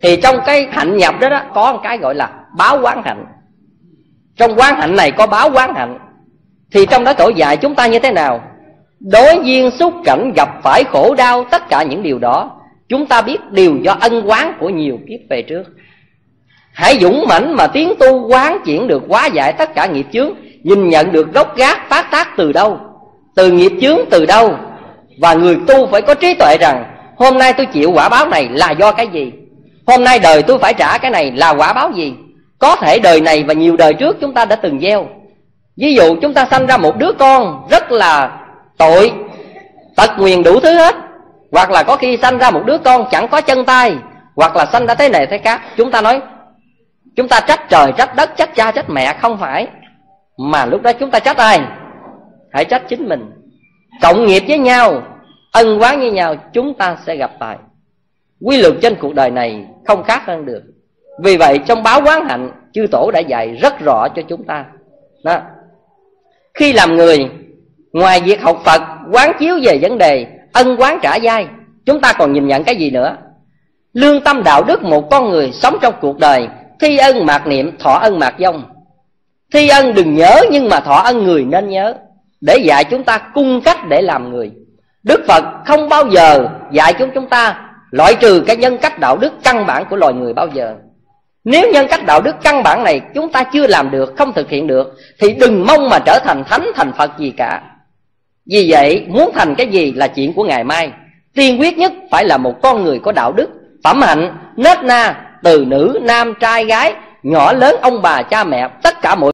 Speaker 2: Thì trong cái hạnh nhập đó, có một cái gọi là báo quán hạnh. Trong quán hạnh này có báo quán hạnh. Thì trong đó Tổ dạy chúng ta như thế nào? Đối duyên xúc cảnh, gặp phải khổ đau, tất cả những điều đó chúng ta biết đều do ân oán của nhiều kiếp về trước. Hãy dũng mãnh mà tiến tu, quán chuyển được, hóa giải tất cả nghiệp chướng, nhìn nhận được gốc gác phát tác từ đâu, từ nghiệp chướng từ đâu. Và người tu phải có trí tuệ rằng hôm nay tôi chịu quả báo này là do cái gì, hôm nay đời tôi phải trả cái này là quả báo gì. Có thể đời này và nhiều đời trước chúng ta đã từng gieo. Ví dụ chúng ta sanh ra một đứa con rất là tội, tật nguyền đủ thứ hết. Hoặc là có khi sanh ra một đứa con chẳng có chân tay, hoặc là sanh ra thế này thế khác. Chúng ta nói chúng ta trách trời, trách đất, trách cha, trách mẹ. Không phải. Mà lúc đó chúng ta trách ai? Hãy trách chính mình. Cộng nghiệp với nhau, ân oán với nhau, chúng ta sẽ gặp lại. Quy luật trên cuộc đời này không khác hơn được. Vì vậy trong báo quán hạnh, chư Tổ đã dạy rất rõ cho chúng ta đó. Khi làm người, ngoài việc học Phật, quán chiếu về vấn đề ân oán trả dai, chúng ta còn nhìn nhận cái gì nữa? Lương tâm đạo đức một con người sống trong cuộc đời, thi ân mạt niệm, thọ ân mạt vong. Thi ân đừng nhớ, nhưng mà thọ ân người nên nhớ, để dạy chúng ta cung cách để làm người. Đức Phật không bao giờ dạy chúng ta loại trừ cái nhân cách đạo đức căn bản của loài người bao giờ. Nếu nhân cách đạo đức căn bản này chúng ta chưa làm được, không thực hiện được, thì đừng mong mà trở thành thánh thành Phật gì cả. Vì vậy muốn thành cái gì là chuyện của ngày mai. Tiên quyết nhất phải là một con người có đạo đức, phẩm hạnh, nết na, từ nữ, nam, trai, gái, nhỏ lớn, ông bà, cha mẹ, tất cả mọi